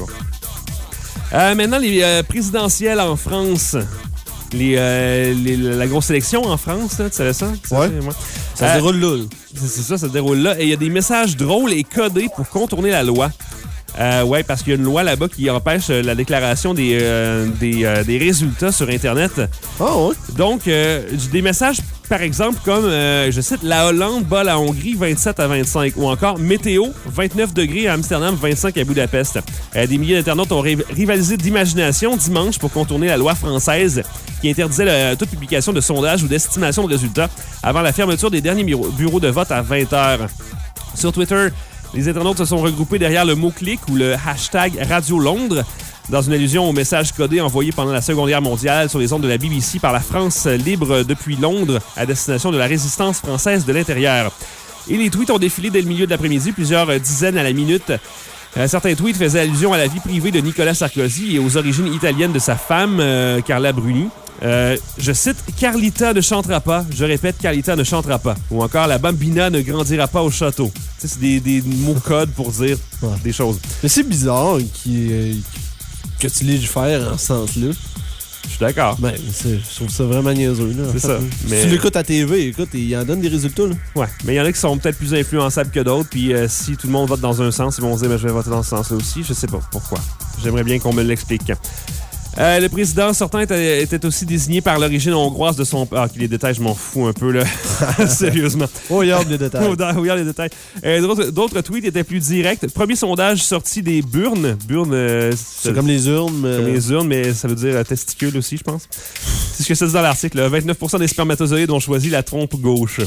Euh, maintenant, les euh, présidentielles en France. Les, euh, les, la grosse élection en France, là, tu savais ça? Tu ouais. savais, moi? Ça euh, se déroule là. C'est, c'est ça, ça se déroule là. Et il y a des messages drôles et codés pour contourner la loi. Euh, oui, parce qu'il y a une loi là-bas qui empêche euh, la déclaration des, euh, des, euh, des résultats sur Internet. Oh, ouais. Donc, euh, des messages, par exemple, comme, euh, je cite, « La Hollande bat la Hongrie vingt-sept à vingt-cinq » ou encore « Météo, vingt-neuf degrés à Amsterdam, vingt-cinq à Budapest ». Euh, des milliers d'internautes ont ri- rivalisé d'imagination dimanche pour contourner la loi française qui interdisait le, toute publication de sondages ou d'estimation de résultats avant la fermeture des derniers bureaux, bureaux de vote à vingt heures. Sur Twitter, les internautes se sont regroupés derrière le mot-clic ou le hashtag Radio Londres dans une allusion au message codé envoyé pendant la Seconde Guerre mondiale sur les ondes de la B B C par la France libre depuis Londres à destination de la résistance française de l'intérieur. Et les tweets ont défilé dès le milieu de l'après-midi, plusieurs dizaines à la minute. Euh, certains tweets faisaient allusion à la vie privée de Nicolas Sarkozy et aux origines italiennes de sa femme, euh, Carla Bruni. Euh, je cite « Carlita ne chantera pas ». Je répète, Carlita ne chantera pas. Ou encore « La bambina ne grandira pas au château ». Tu sais, c'est des, des mots codes pour dire ouais. des choses. Mais c'est bizarre qu'il, euh, que tu les faire en ce sens-là. Je suis d'accord. Ben, c'est, je trouve ça vraiment niaiseux. Là, c'est ça. Mais... Si tu l'écoutes à T V, écoute, il en donne des résultats. Là. Ouais, mais il y en a qui sont peut-être plus influençables que d'autres. Puis euh, si tout le monde vote dans un sens, ils vont se dire ben, « je vais voter dans ce sens-là aussi ». Je sais pas pourquoi. J'aimerais bien qu'on me l'explique. Euh, le président sortant était, était aussi désigné par l'origine hongroise de son... Ah, les détails, je m'en fous un peu, là. Sérieusement. Oh, regarde les détails. Oh, regarde les détails. Euh, d'autres, d'autres tweets étaient plus directs. Premier sondage sorti des burnes. Burnes... Euh, c'est, c'est comme les urnes. Mais... Comme les urnes, mais ça veut dire euh, testicules aussi, je pense. C'est ce que ça dit dans l'article. Là. vingt-neuf pour cent des spermatozoïdes ont choisi la trompe gauche.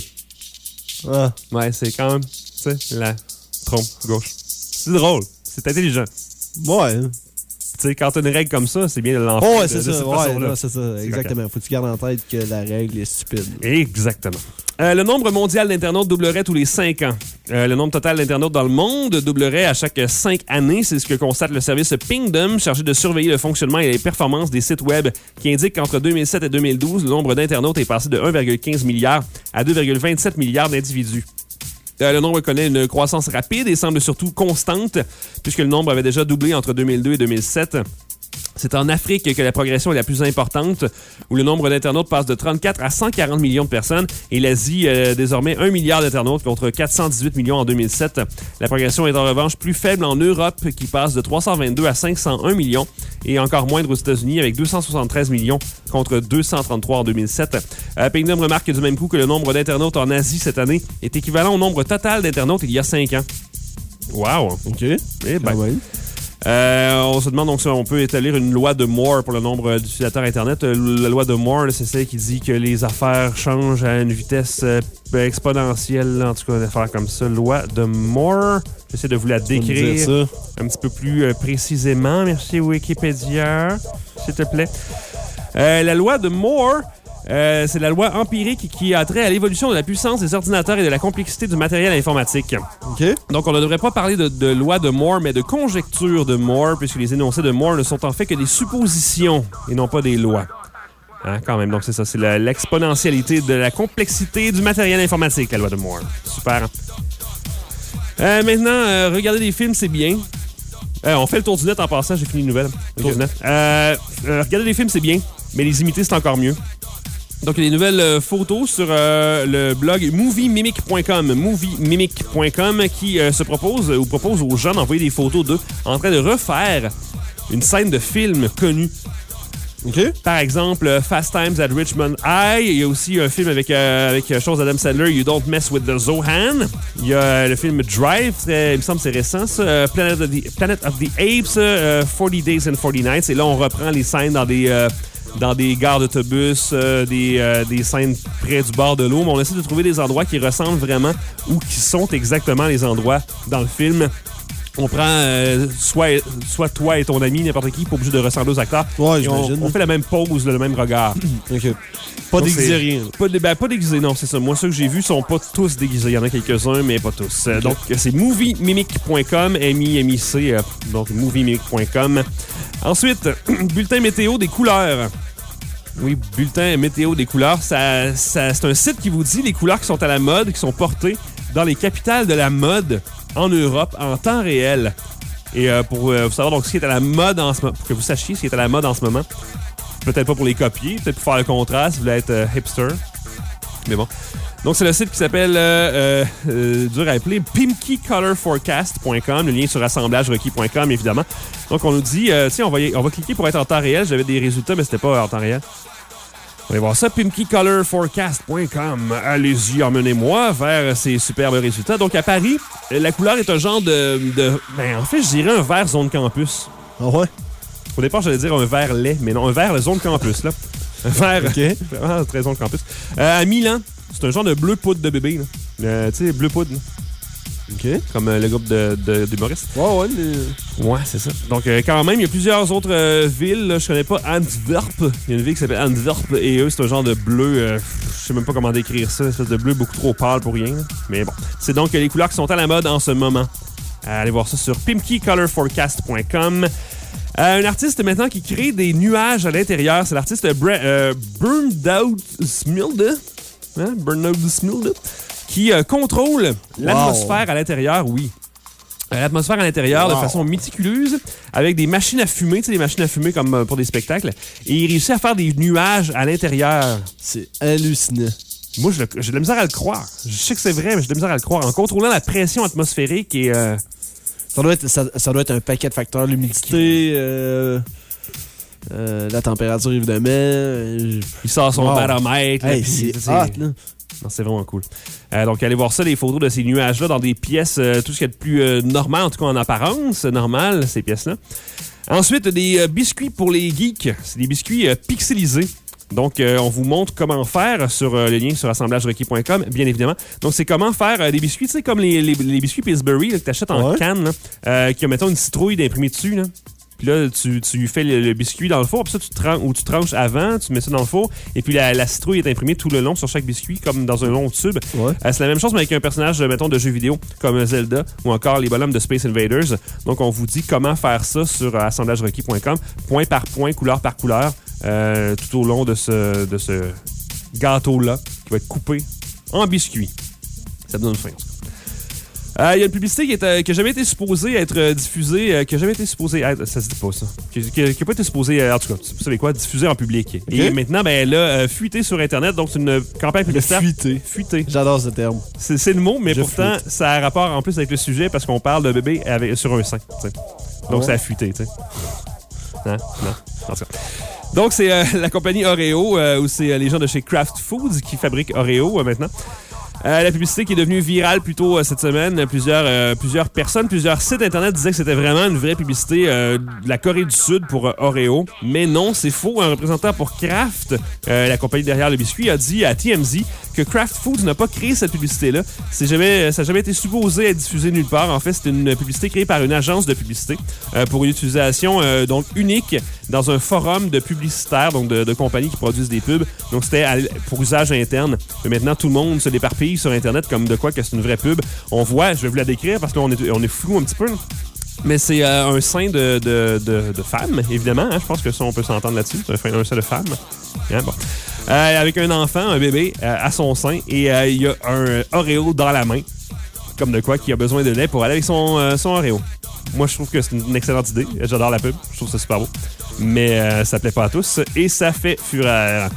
Ah. Ouais, c'est quand même... Tu sais, la trompe gauche. C'est drôle. C'est intelligent. Ouais. Tu sais, quand t'as une règle comme ça, c'est bien de l'enfer. Oh, ouais, c'est de, ça. de cette ouais, façon-là. non, c'est ça. C'est exactement. Faut que tu gardes en tête que la règle est stupide. Exactement. Euh, le nombre mondial d'internautes doublerait tous les cinq ans. Euh, le nombre total d'internautes dans le monde doublerait à chaque cinq années. C'est ce que constate le service Pingdom, chargé de surveiller le fonctionnement et les performances des sites web, qui indique qu'entre deux mille sept et deux mille douze, le nombre d'internautes est passé de un virgule quinze milliard à deux virgule vingt-sept milliards d'individus. Euh, le nombre connaît une croissance rapide et semble surtout constante, puisque le nombre avait déjà doublé entre deux mille deux et deux mille sept. C'est en Afrique que la progression est la plus importante, où le nombre d'internautes passe de trente-quatre à cent quarante millions de personnes. Et l'Asie, euh, désormais un milliard d'internautes contre quatre cent dix-huit millions en deux mille sept. La progression est en revanche plus faible en Europe, qui passe de trois cent vingt-deux à cinq cent un millions, et encore moindre aux États-Unis, avec deux cent soixante-treize millions contre deux cent trente-trois en deux mille sept. Euh, Pingdom remarque du même coup que le nombre d'internautes en Asie cette année est équivalent au nombre total d'internautes il y a cinq ans. Wow! OK. Eh ben, ouais. Euh, on se demande donc si on peut établir une loi de Moore pour le nombre d'utilisateurs Internet. La loi de Moore, là, c'est celle qui dit que les affaires changent à une vitesse euh, exponentielle. En tout cas, une affaire comme ça. Loi de Moore. J'essaie de vous la décrire un petit peu plus euh, précisément. Merci Wikipédia, s'il te plaît. Euh, la loi de Moore... Euh, c'est la loi empirique qui a trait à l'évolution de la puissance des ordinateurs et de la complexité du matériel informatique. OK. Donc, on ne devrait pas parler de, de loi de Moore, mais de conjecture de Moore, puisque les énoncés de Moore ne sont en fait que des suppositions et non pas des lois. Hein, quand même. Donc, c'est ça. C'est la, l'exponentialité de la complexité du matériel informatique, la loi de Moore. Super. Euh, maintenant, euh, regarder des films, c'est bien. Euh, on fait le tour du net en passant. J'ai fini une nouvelle. Le tour du net. Euh, euh, regarder des films, c'est bien, mais les imiter, c'est encore mieux. Donc, il y a des nouvelles euh, photos sur euh, le blog movie mimic point com, movie mimic point com, qui euh, se propose ou propose aux gens d'envoyer des photos d'eux en train de refaire une scène de film connu. OK. Par exemple, Fast Times at Richmond High. Il y a aussi un film avec, euh, avec chose Adam Sandler, You Don't Mess with the Zohan. Il y a euh, le film Drive, très, il me semble que c'est récent, ça. Euh, Planet, of the, Planet of the Apes, euh, forty Days and forty Nights. Et là, on reprend les scènes dans des... Euh, dans des gares d'autobus, euh, des, euh, des scènes près du bord de l'eau, mais on essaie de trouver des endroits qui ressemblent vraiment ou qui sont exactement les endroits dans le film. On prend euh, soit, soit toi et ton ami, n'importe qui, pas obligé de ressembler aux acteurs. Ouais, on, on fait la même pose, le même regard. OK. Pas Donc, déguisé rien. Pas, ben, pas déguisé, non, c'est ça. Moi, ceux que j'ai vus sont pas tous déguisés. Il y en a quelques-uns, mais pas tous. Okay. Donc, c'est movie mimic point com, M I M I C, euh, donc movie mimic point com. Ensuite, bulletin météo des couleurs. Oui, bulletin météo des couleurs. Ça, ça, c'est un site qui vous dit les couleurs qui sont à la mode, qui sont portées dans les capitales de la mode en Europe en temps réel. Et euh, pour euh, vous savoir donc ce qui est à la mode en ce moment, pour que vous sachiez ce qui est à la mode en ce moment. Peut-être pas pour les copier, peut-être pour faire le contraste, vous voulez être euh, hipster. Mais bon. Donc, c'est le site qui s'appelle, euh, euh, dur à appeler, pimkey color forecast point com. Le lien est sur assemblage requis point com, évidemment. Donc, on nous dit, euh, tiens, on va, y, on va cliquer pour être en temps réel. J'avais des résultats, mais c'était pas en temps réel. On va voir ça, pimkey color forecast point com. Allez-y, emmenez-moi vers ces superbes résultats. Donc, à Paris, la couleur est un genre de... de ben, en fait, je dirais un vert zone campus. Ah ouais? Au départ, j'allais dire un vert lait, mais non, un vert zone campus, là. Un vert... OK. Vraiment très zone campus. Euh, à Milan, c'est un genre de bleu poudre de bébé, là. Euh, tu sais, bleu poudre, là. OK. Comme euh, le groupe de, de, d'humoristes. Ouais, ouais, mais... Ouais, c'est ça. Donc, euh, quand même, il y a plusieurs autres euh, villes. Là. Je connais pas Antwerp. Il y a une ville qui s'appelle Antwerp et eux, c'est un genre de bleu. Euh, je sais même pas comment décrire ça. Une espèce de bleu beaucoup trop pâle pour rien. Là. Mais bon, c'est donc les couleurs qui sont à la mode en ce moment. Euh, allez voir ça sur pimkey color forecast point com. Euh, un artiste maintenant qui crée des nuages à l'intérieur. C'est l'artiste Bre- euh, Bernard Smilde. Hein? Bernard Smilde. Qui euh, contrôle l'atmosphère wow. à l'intérieur, oui. Euh, l'atmosphère à l'intérieur wow. de façon méticuleuse, avec des machines à fumer, tu sais, des machines à fumer comme euh, pour des spectacles. Et il réussit à faire des nuages à l'intérieur. C'est hallucinant. Moi, j'ai de la misère à le croire. Je sais que c'est vrai, mais j'ai de la misère à le croire. En contrôlant la pression atmosphérique et... Euh... Ça, doit être, ça, ça doit être un paquet de facteurs. L'humidité... Euh... Euh, la température, évidemment. Euh, il sort son wow. baromètre. Hey, c'est c'est hot, là. Non, c'est vraiment cool. Euh, donc, allez voir ça, les photos de ces nuages-là dans des pièces, euh, tout ce qu'il y a de plus euh, normal, en tout cas en apparence, normal, ces pièces-là. Ensuite, des euh, biscuits pour les geeks. C'est des biscuits euh, pixelisés. Donc, euh, on vous montre comment faire sur euh, le lien sur assemblage requis point com, bien évidemment. Donc, c'est comment faire euh, des biscuits, tu sais, comme les, les, les biscuits Pillsbury là, que tu achètes en ouais. canne, là, euh, qui ont, mettons, une citrouille d'imprimé dessus, là. Puis là, tu, tu fais le, le biscuit dans le four, puis ça, tu, tranches, ou tu tranches avant, tu mets ça dans le four, et puis la, la citrouille est imprimée tout le long sur chaque biscuit, comme dans un long tube. Ouais. Euh, c'est la même chose, mais avec un personnage, mettons, de jeu vidéo, comme Zelda, ou encore les bonhommes de Space Invaders. Donc, on vous dit comment faire ça sur euh, assemblage requis point com, point par point, couleur par couleur, euh, tout au long de ce, de ce gâteau-là, qui va être coupé en biscuits. Ça me donne faim, en tout cas. Il euh, y a une publicité qui n'a euh, jamais été supposée être euh, diffusée, euh, qui n'a jamais été supposée être, ça se dit pas ça, qui n'a pas été supposée, euh, en tout cas, vous savez quoi, diffusée en public. Okay. Et maintenant, ben, elle a euh, fuité sur Internet, donc c'est une campagne publicitaire. Fuité. Fuité. J'adore ce terme. C'est, c'est le mot, mais Je pourtant, fuite. ça a rapport en plus avec le sujet parce qu'on parle de bébé avec, sur un sein. T'sais. Donc, ouais. ça a fuité, tu sais. Hein? Non? En tout cas. Donc, c'est euh, la compagnie Oreo, euh, ou c'est euh, les gens de chez Kraft Foods qui fabriquent Oreo euh, maintenant. Euh, la publicité qui est devenue virale plus tôt euh, cette semaine. Plusieurs, euh, plusieurs personnes, plusieurs sites Internet disaient que c'était vraiment une vraie publicité euh, de la Corée du Sud pour euh, Oreo. Mais non, c'est faux. Un représentant pour Kraft, euh, la compagnie derrière le biscuit, a dit à T M Z que Kraft Foods n'a pas créé cette publicité-là. C'est jamais, ça n'a jamais été supposé être diffusé nulle part. En fait, c'est une publicité créée par une agence de publicité euh, pour une utilisation euh, donc unique dans un forum de publicitaires, donc de, de compagnies qui produisent des pubs. Donc, c'était à, pour usage interne. Mais maintenant, tout le monde se déparpille sur Internet comme de quoi que c'est une vraie pub. On voit, je vais vous la décrire parce qu'on est, on est flou un petit peu. Mais c'est euh, un sein de, de, de, de femme, évidemment. Hein, je pense que ça, on peut s'entendre là-dessus. C'est un, un sein de femme. Hein, bon. euh, avec un enfant, un bébé, euh, à son sein. Et euh, il y a un Oreo dans la main. Comme de quoi qui a besoin de lait pour aller avec son, euh, son Oreo. Moi, je trouve que c'est une excellente idée. J'adore la pub. Je trouve ça super beau. Mais euh, ça plaît pas à tous. Et ça fait fureur.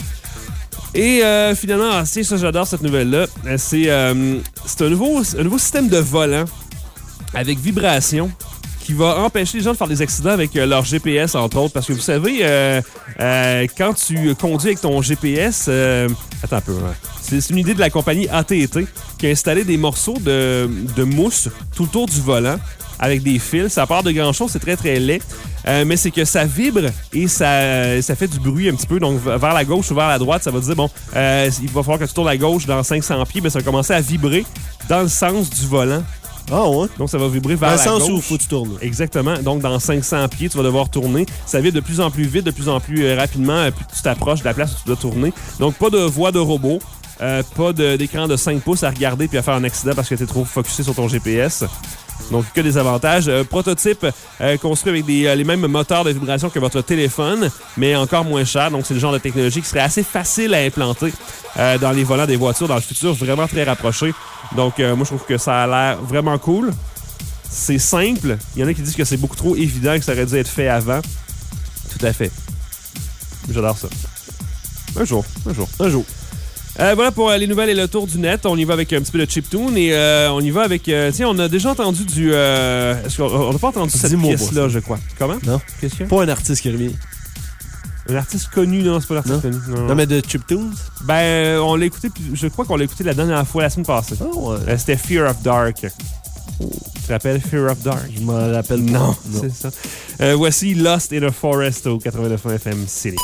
Et euh, finalement, ah, c'est ça, j'adore cette nouvelle-là. C'est, euh, c'est un, nouveau, un nouveau système de volant avec vibration qui va empêcher les gens de faire des accidents avec euh, leur G P S, entre autres. Parce que vous savez, euh, euh, quand tu conduis avec ton G P S... Euh, attends un peu. Ouais. C'est, c'est une idée de la compagnie A T et T qui a installé des morceaux de, de mousse tout autour du volant avec des fils. Ça part de grand-chose, c'est très, très laid. Euh, mais c'est que ça vibre et ça, ça fait du bruit un petit peu. Donc, vers la gauche ou vers la droite, ça va dire, bon, euh, il va falloir que tu tournes à gauche dans cinq cents pieds, mais ça va commencer à vibrer dans le sens du volant. Ah ouais? Donc, ça va vibrer vers la gauche. Dans le sens où il faut que tu tournes. Exactement. Donc, dans cinq cents pieds, tu vas devoir tourner. Ça vibre de plus en plus vite, de plus en plus euh, rapidement, euh, plus tu t'approches de la place où tu dois tourner. Donc, pas de voie de robot. Euh, pas de, d'écran de cinq pouces à regarder puis à faire un accident parce que tu es trop focusé sur ton G P S. Donc, que des avantages. Euh, prototype euh, construit avec des, euh, les mêmes moteurs de vibration que votre téléphone, mais encore moins cher. Donc, c'est le genre de technologie qui serait assez facile à implanter euh, dans les volants des voitures dans le futur, vraiment très rapproché. Donc, euh, moi, je trouve que ça a l'air vraiment cool. C'est simple. Il y en a qui disent que c'est beaucoup trop évident, que ça aurait dû être fait avant. Tout à fait. J'adore ça. Un jour, un jour, un jour. Euh, voilà pour euh, les nouvelles et le tour du net. On y va avec un petit peu de chiptune et euh, on y va avec... Euh, tiens, on a déjà entendu du... Euh, est-ce qu'on n'a pas entendu cette Dis-moi pièce-là, je crois. Comment? Non. Qu'est-ce qu'il y a? Pas un artiste qui revient. Un artiste connu, non, c'est pas l'artiste Non. connu. Non, non. Non, mais de chiptunes? Ben, euh, on l'a écouté, je crois qu'on l'a écouté la dernière fois, la semaine passée. Oh, ouais. Euh, c'était Fear of Dark. Tu te rappelles Fear of Dark? Je m'en rappelle pas. Non, non. c'est ça. Euh, voici Lost in a Forest au quatre-vingt-neuf F M Célix.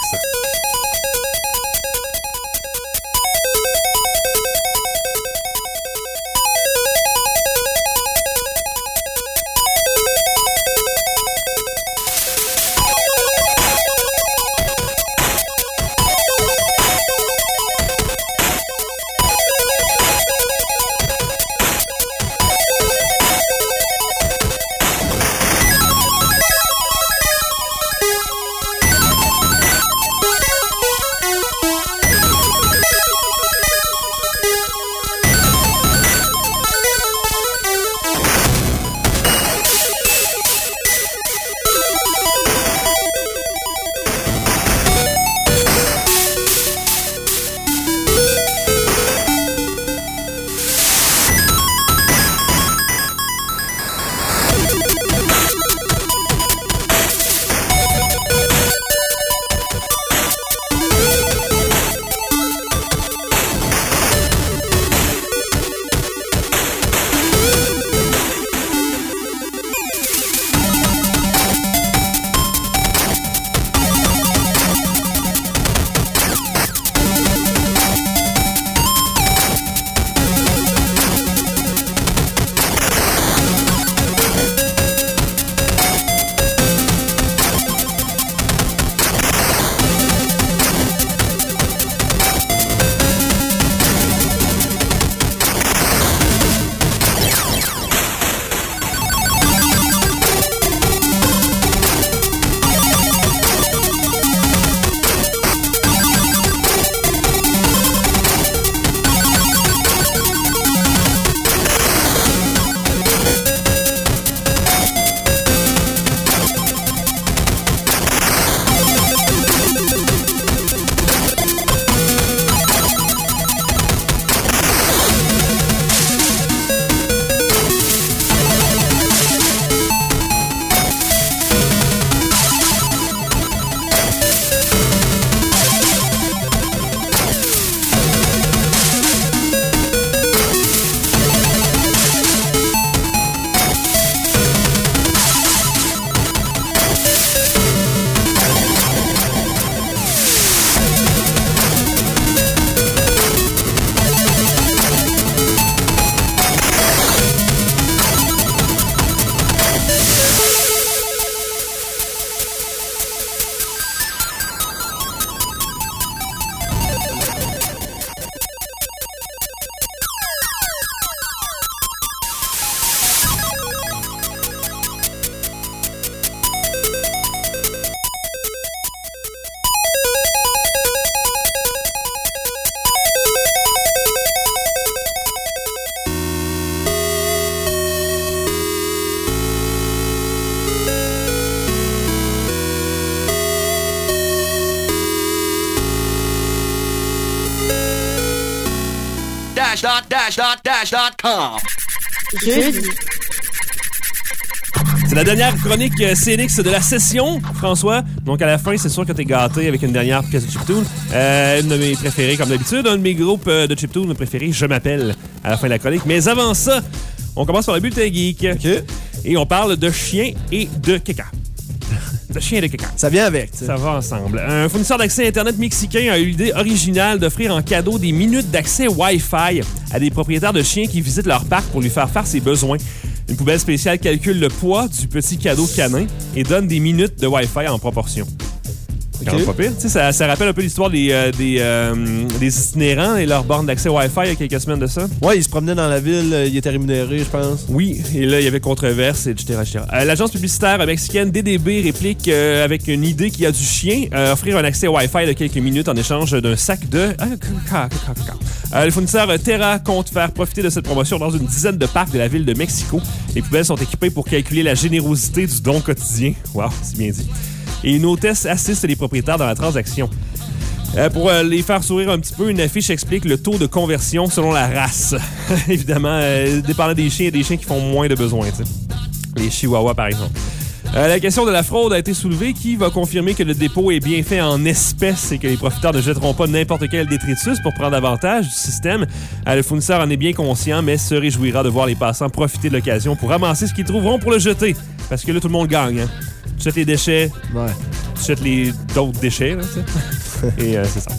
com. Jeudi. C'est la dernière chronique euh, C N X de la session, François. Donc, à la fin, c'est sûr que t'es gâté avec une dernière pièce de chiptune. Euh, une de mes préférées, comme d'habitude. Un de mes groupes euh, de chiptune préférés, Je m'appelle, à la fin de la chronique. Mais avant ça, on commence par le bulletin geek. OK. Et on parle de chiens et de caca. De chiens et de caca. Ça vient avec, tu sais. Ça va ensemble. Un fournisseur d'accès Internet mexicain a eu l'idée originale d'offrir en cadeau des minutes d'accès Wi-Fi à des propriétaires de chiens qui visitent leur parc pour lui faire faire ses besoins. Une poubelle spéciale calcule le poids du petit cadeau canin et donne des minutes de Wi-Fi en proportion. C'est quand même pas pire. Tu sais, ça, ça rappelle un peu l'histoire des, euh, des, euh, des itinérants et leur borne d'accès Wi-Fi il y a quelques semaines de ça. Ouais, il se promenait dans la ville, euh, il était rémunéré, je pense. Oui, et là, il y avait controverse, et cetera, et cetera. Euh, L'agence publicitaire mexicaine D D B réplique euh, avec une idée qui a du chien, euh, offrir un accès Wi-Fi de quelques minutes en échange d'un sac de... Euh, le fournisseur Terra compte faire profiter de cette promotion dans une dizaine de parcs de la ville de Mexico. Les poubelles sont équipées pour calculer la générosité du don quotidien. Wow, c'est bien dit. Et une hôtesse assiste les propriétaires dans la transaction. Euh, pour euh, les faire sourire un petit peu, une affiche explique le taux de conversion selon la race. Évidemment, euh, dépendant des chiens, il y a des chiens qui font moins de besoins. T'sais. Les chihuahuas, par exemple. Euh, la question de la fraude a été soulevée. Qui va confirmer que le dépôt est bien fait en espèces et que les profiteurs ne jetteront pas n'importe quel détritus pour prendre avantage du système? Euh, le fournisseur en est bien conscient, mais se réjouira de voir les passants profiter de l'occasion pour ramasser ce qu'ils trouveront pour le jeter. Parce que là, tout le monde gagne. Hein? Tu jettes les déchets, Ouais. tu jettes les d'autres déchets, là, tu sais. Et euh, c'est ça.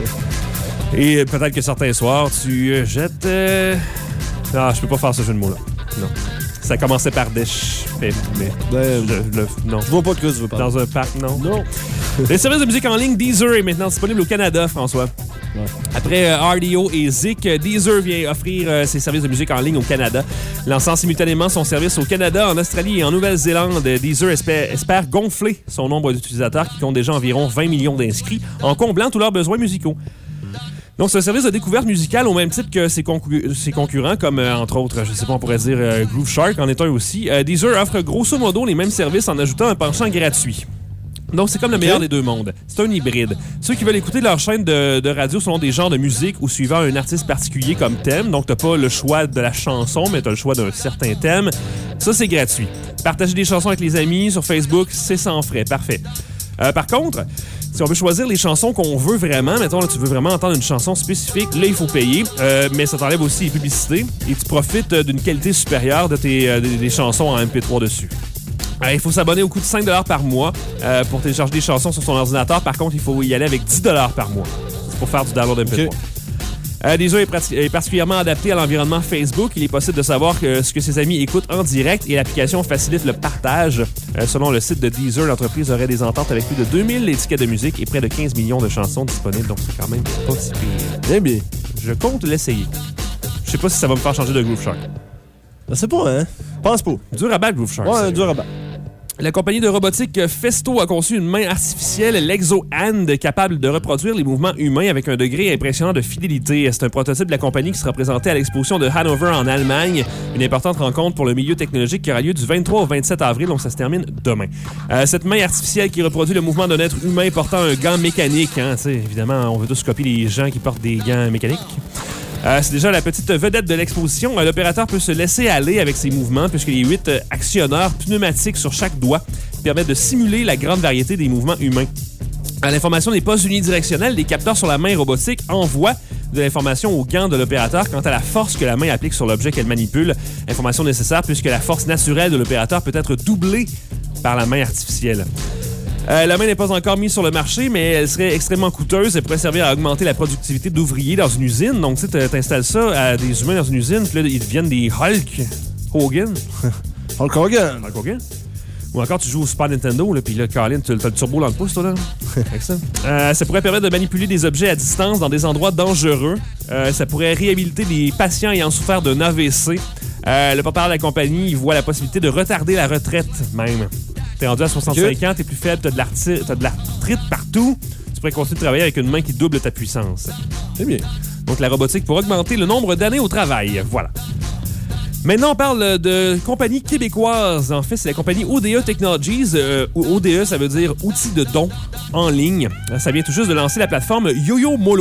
Et euh, peut-être que certains soirs, tu euh, jettes... Euh... Non, je peux pas faire ce jeu de mots-là. Non. Ça commençait par déchets, mais... Ben, je, le, non. je vois pas de quoi tu veux parler. Dans un parc, non. Non. Le service de musique en ligne Deezer est maintenant disponible au Canada, François. Ouais. Après euh, R D O et Zik, Deezer vient offrir euh, ses services de musique en ligne au Canada. Lançant simultanément son service au Canada, en Australie et en Nouvelle-Zélande, Deezer espère, espère gonfler son nombre d'utilisateurs qui compte déjà environ vingt millions d'inscrits en comblant tous leurs besoins musicaux. Donc, c'est un service de découverte musicale au même titre que ses, concur- ses concurrents, comme, euh, entre autres, je sais pas, on pourrait dire euh, Groove Shark en est un aussi. Euh, Deezer offre grosso modo les mêmes services en ajoutant un penchant gratuit. Donc, c'est comme le meilleur okay. des deux mondes. C'est un hybride. Ceux qui veulent écouter leur chaîne de, de radio selon des genres de musique ou suivant un artiste particulier comme thème, donc t'as pas le choix de la chanson, mais t'as le choix d'un certain thème, ça, c'est gratuit. Partager des chansons avec les amis sur Facebook, c'est sans frais. Parfait. Euh, par contre, si on veut choisir les chansons qu'on veut vraiment, mettons, là, tu veux vraiment entendre une chanson spécifique, là, il faut payer, euh, mais ça t'enlève aussi les publicités et tu profites euh, d'une qualité supérieure de tes euh, des, des chansons en M P trois dessus. Euh, il faut s'abonner au coût de cinq dollars par mois euh, pour télécharger des chansons sur son ordinateur. Par contre, il faut y aller avec dix dollars par mois. C'est pour faire du download M P trois. Okay. Euh, Deezer est, prati- est particulièrement adapté à l'environnement Facebook. Il est possible de savoir que ce que ses amis écoutent en direct et l'application facilite le partage. Euh, selon le site de Deezer, l'entreprise aurait des ententes avec plus de deux mille étiquettes de musique et près de quinze millions de chansons disponibles. Donc, c'est quand même pas si pire. Bien, bien. Je compte l'essayer. Je sais pas si ça va me faire changer de Groove Shark. Je sais pas, hein? Pense pas. Dur à battre, Groove Shark. Ouais, dur à battre. La compagnie de robotique Festo a conçu une main artificielle, l'Exo Hand, capable de reproduire les mouvements humains avec un degré impressionnant de fidélité. C'est un prototype de la compagnie qui sera présenté à l'exposition de Hanover en Allemagne, une importante rencontre pour le milieu technologique qui aura lieu du vingt-trois au vingt-sept avril, donc ça se termine demain. Euh, cette main artificielle qui reproduit le mouvement d'un être humain portant un gant mécanique, hein, évidemment, on veut tous copier les gens qui portent des gants mécaniques. Euh, c'est déjà la petite vedette de l'exposition. Euh, l'opérateur peut se laisser aller avec ses mouvements puisque les huit euh, actionneurs pneumatiques sur chaque doigt permettent de simuler la grande variété des mouvements humains. Euh, l'information n'est pas unidirectionnelle. Les capteurs sur la main robotique envoient de l'information au gant de l'opérateur quant à la force que la main applique sur l'objet qu'elle manipule. Information nécessaire puisque la force naturelle de l'opérateur peut être doublée par la main artificielle. Euh, la main n'est pas encore mise sur le marché, mais elle serait extrêmement coûteuse. Elle pourrait servir à augmenter la productivité d'ouvriers dans une usine. Donc, tu sais, t'installes ça à des humains dans une usine, puis là, ils deviennent des Hulk Hogan. Hulk Hogan. Hulk Hogan. Ou encore, tu joues au Super Nintendo, là, puis là, Colin, tu as le turbo dans le pouce, toi, là. Avec ça. Euh, ça pourrait permettre de manipuler des objets à distance dans des endroits dangereux. Euh, ça pourrait réhabiliter des patients ayant souffert d'un A V C. Euh, le papa de la compagnie, il voit la possibilité de retarder la retraite, même. T'es rendu à soixante-cinq okay. ans, t'es plus faible, t'as de l'arthrite, t'as de l'arthrite partout. Tu pourrais continuer de travailler avec une main qui double ta puissance. C'est bien. Donc, la robotique pour augmenter le nombre d'années au travail. Voilà. Maintenant, on parle de compagnie québécoise. En fait, c'est la compagnie O D E Technologies. Euh, O D E, ça veut dire outils de don en ligne. Ça vient tout juste de lancer la plateforme YoYo Molo.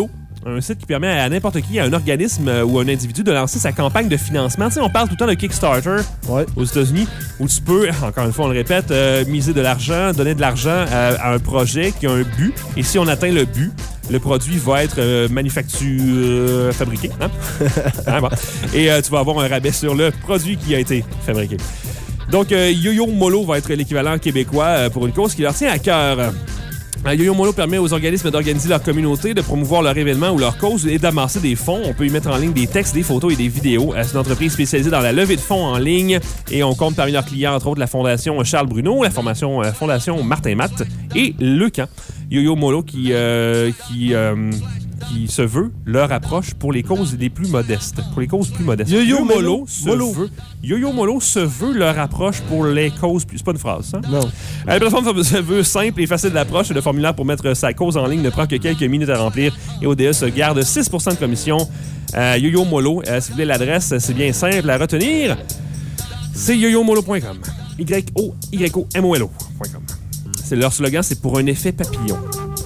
un site qui permet à n'importe qui, à un organisme ou un individu de lancer sa campagne de financement. Tu sais, on parle tout le temps de Kickstarter ouais. aux États-Unis, où tu peux, encore une fois, on le répète, euh, miser de l'argent, donner de l'argent à, à un projet qui a un but. Et si on atteint le but, le produit va être euh, manufacturé, euh, fabriqué. Hein? hein, bon. Et euh, tu vas avoir un rabais sur le produit qui a été fabriqué. Donc, euh, Yo-Yo Molo va être l'équivalent québécois euh, pour une cause qui leur tient à cœur. Euh, Yo-Yo Molo permet aux organismes d'organiser leur communauté, de promouvoir leur événement ou leur cause et d'amasser des fonds. On peut y mettre en ligne des textes, des photos et des vidéos. Euh, c'est une entreprise spécialisée dans la levée de fonds en ligne et on compte parmi leurs clients, entre autres, la Fondation Charles Bruno, la formation, euh, Fondation Martin Matt et Le Camp. Yo-Yo Molo qui... Euh, qui euh, qui se veut leur approche pour les causes les plus modestes. Pour les causes plus modestes. Yo-Yo Yo Molo se Molo. veut. Yo-Yo Molo se veut leur approche pour les causes plus... C'est pas une phrase, ça? Non. La plateforme se veut simple et facile d'approche. Le formulaire pour mettre sa cause en ligne ne prend que quelques minutes à remplir et O D E se garde six pour cent de commission. Euh, Yo-Yo Molo, euh, si vous voulez l'adresse, c'est bien simple à retenir. C'est yo yo molo point com. Y O Y O M O L O point com. C'est leur slogan, c'est pour un effet papillon.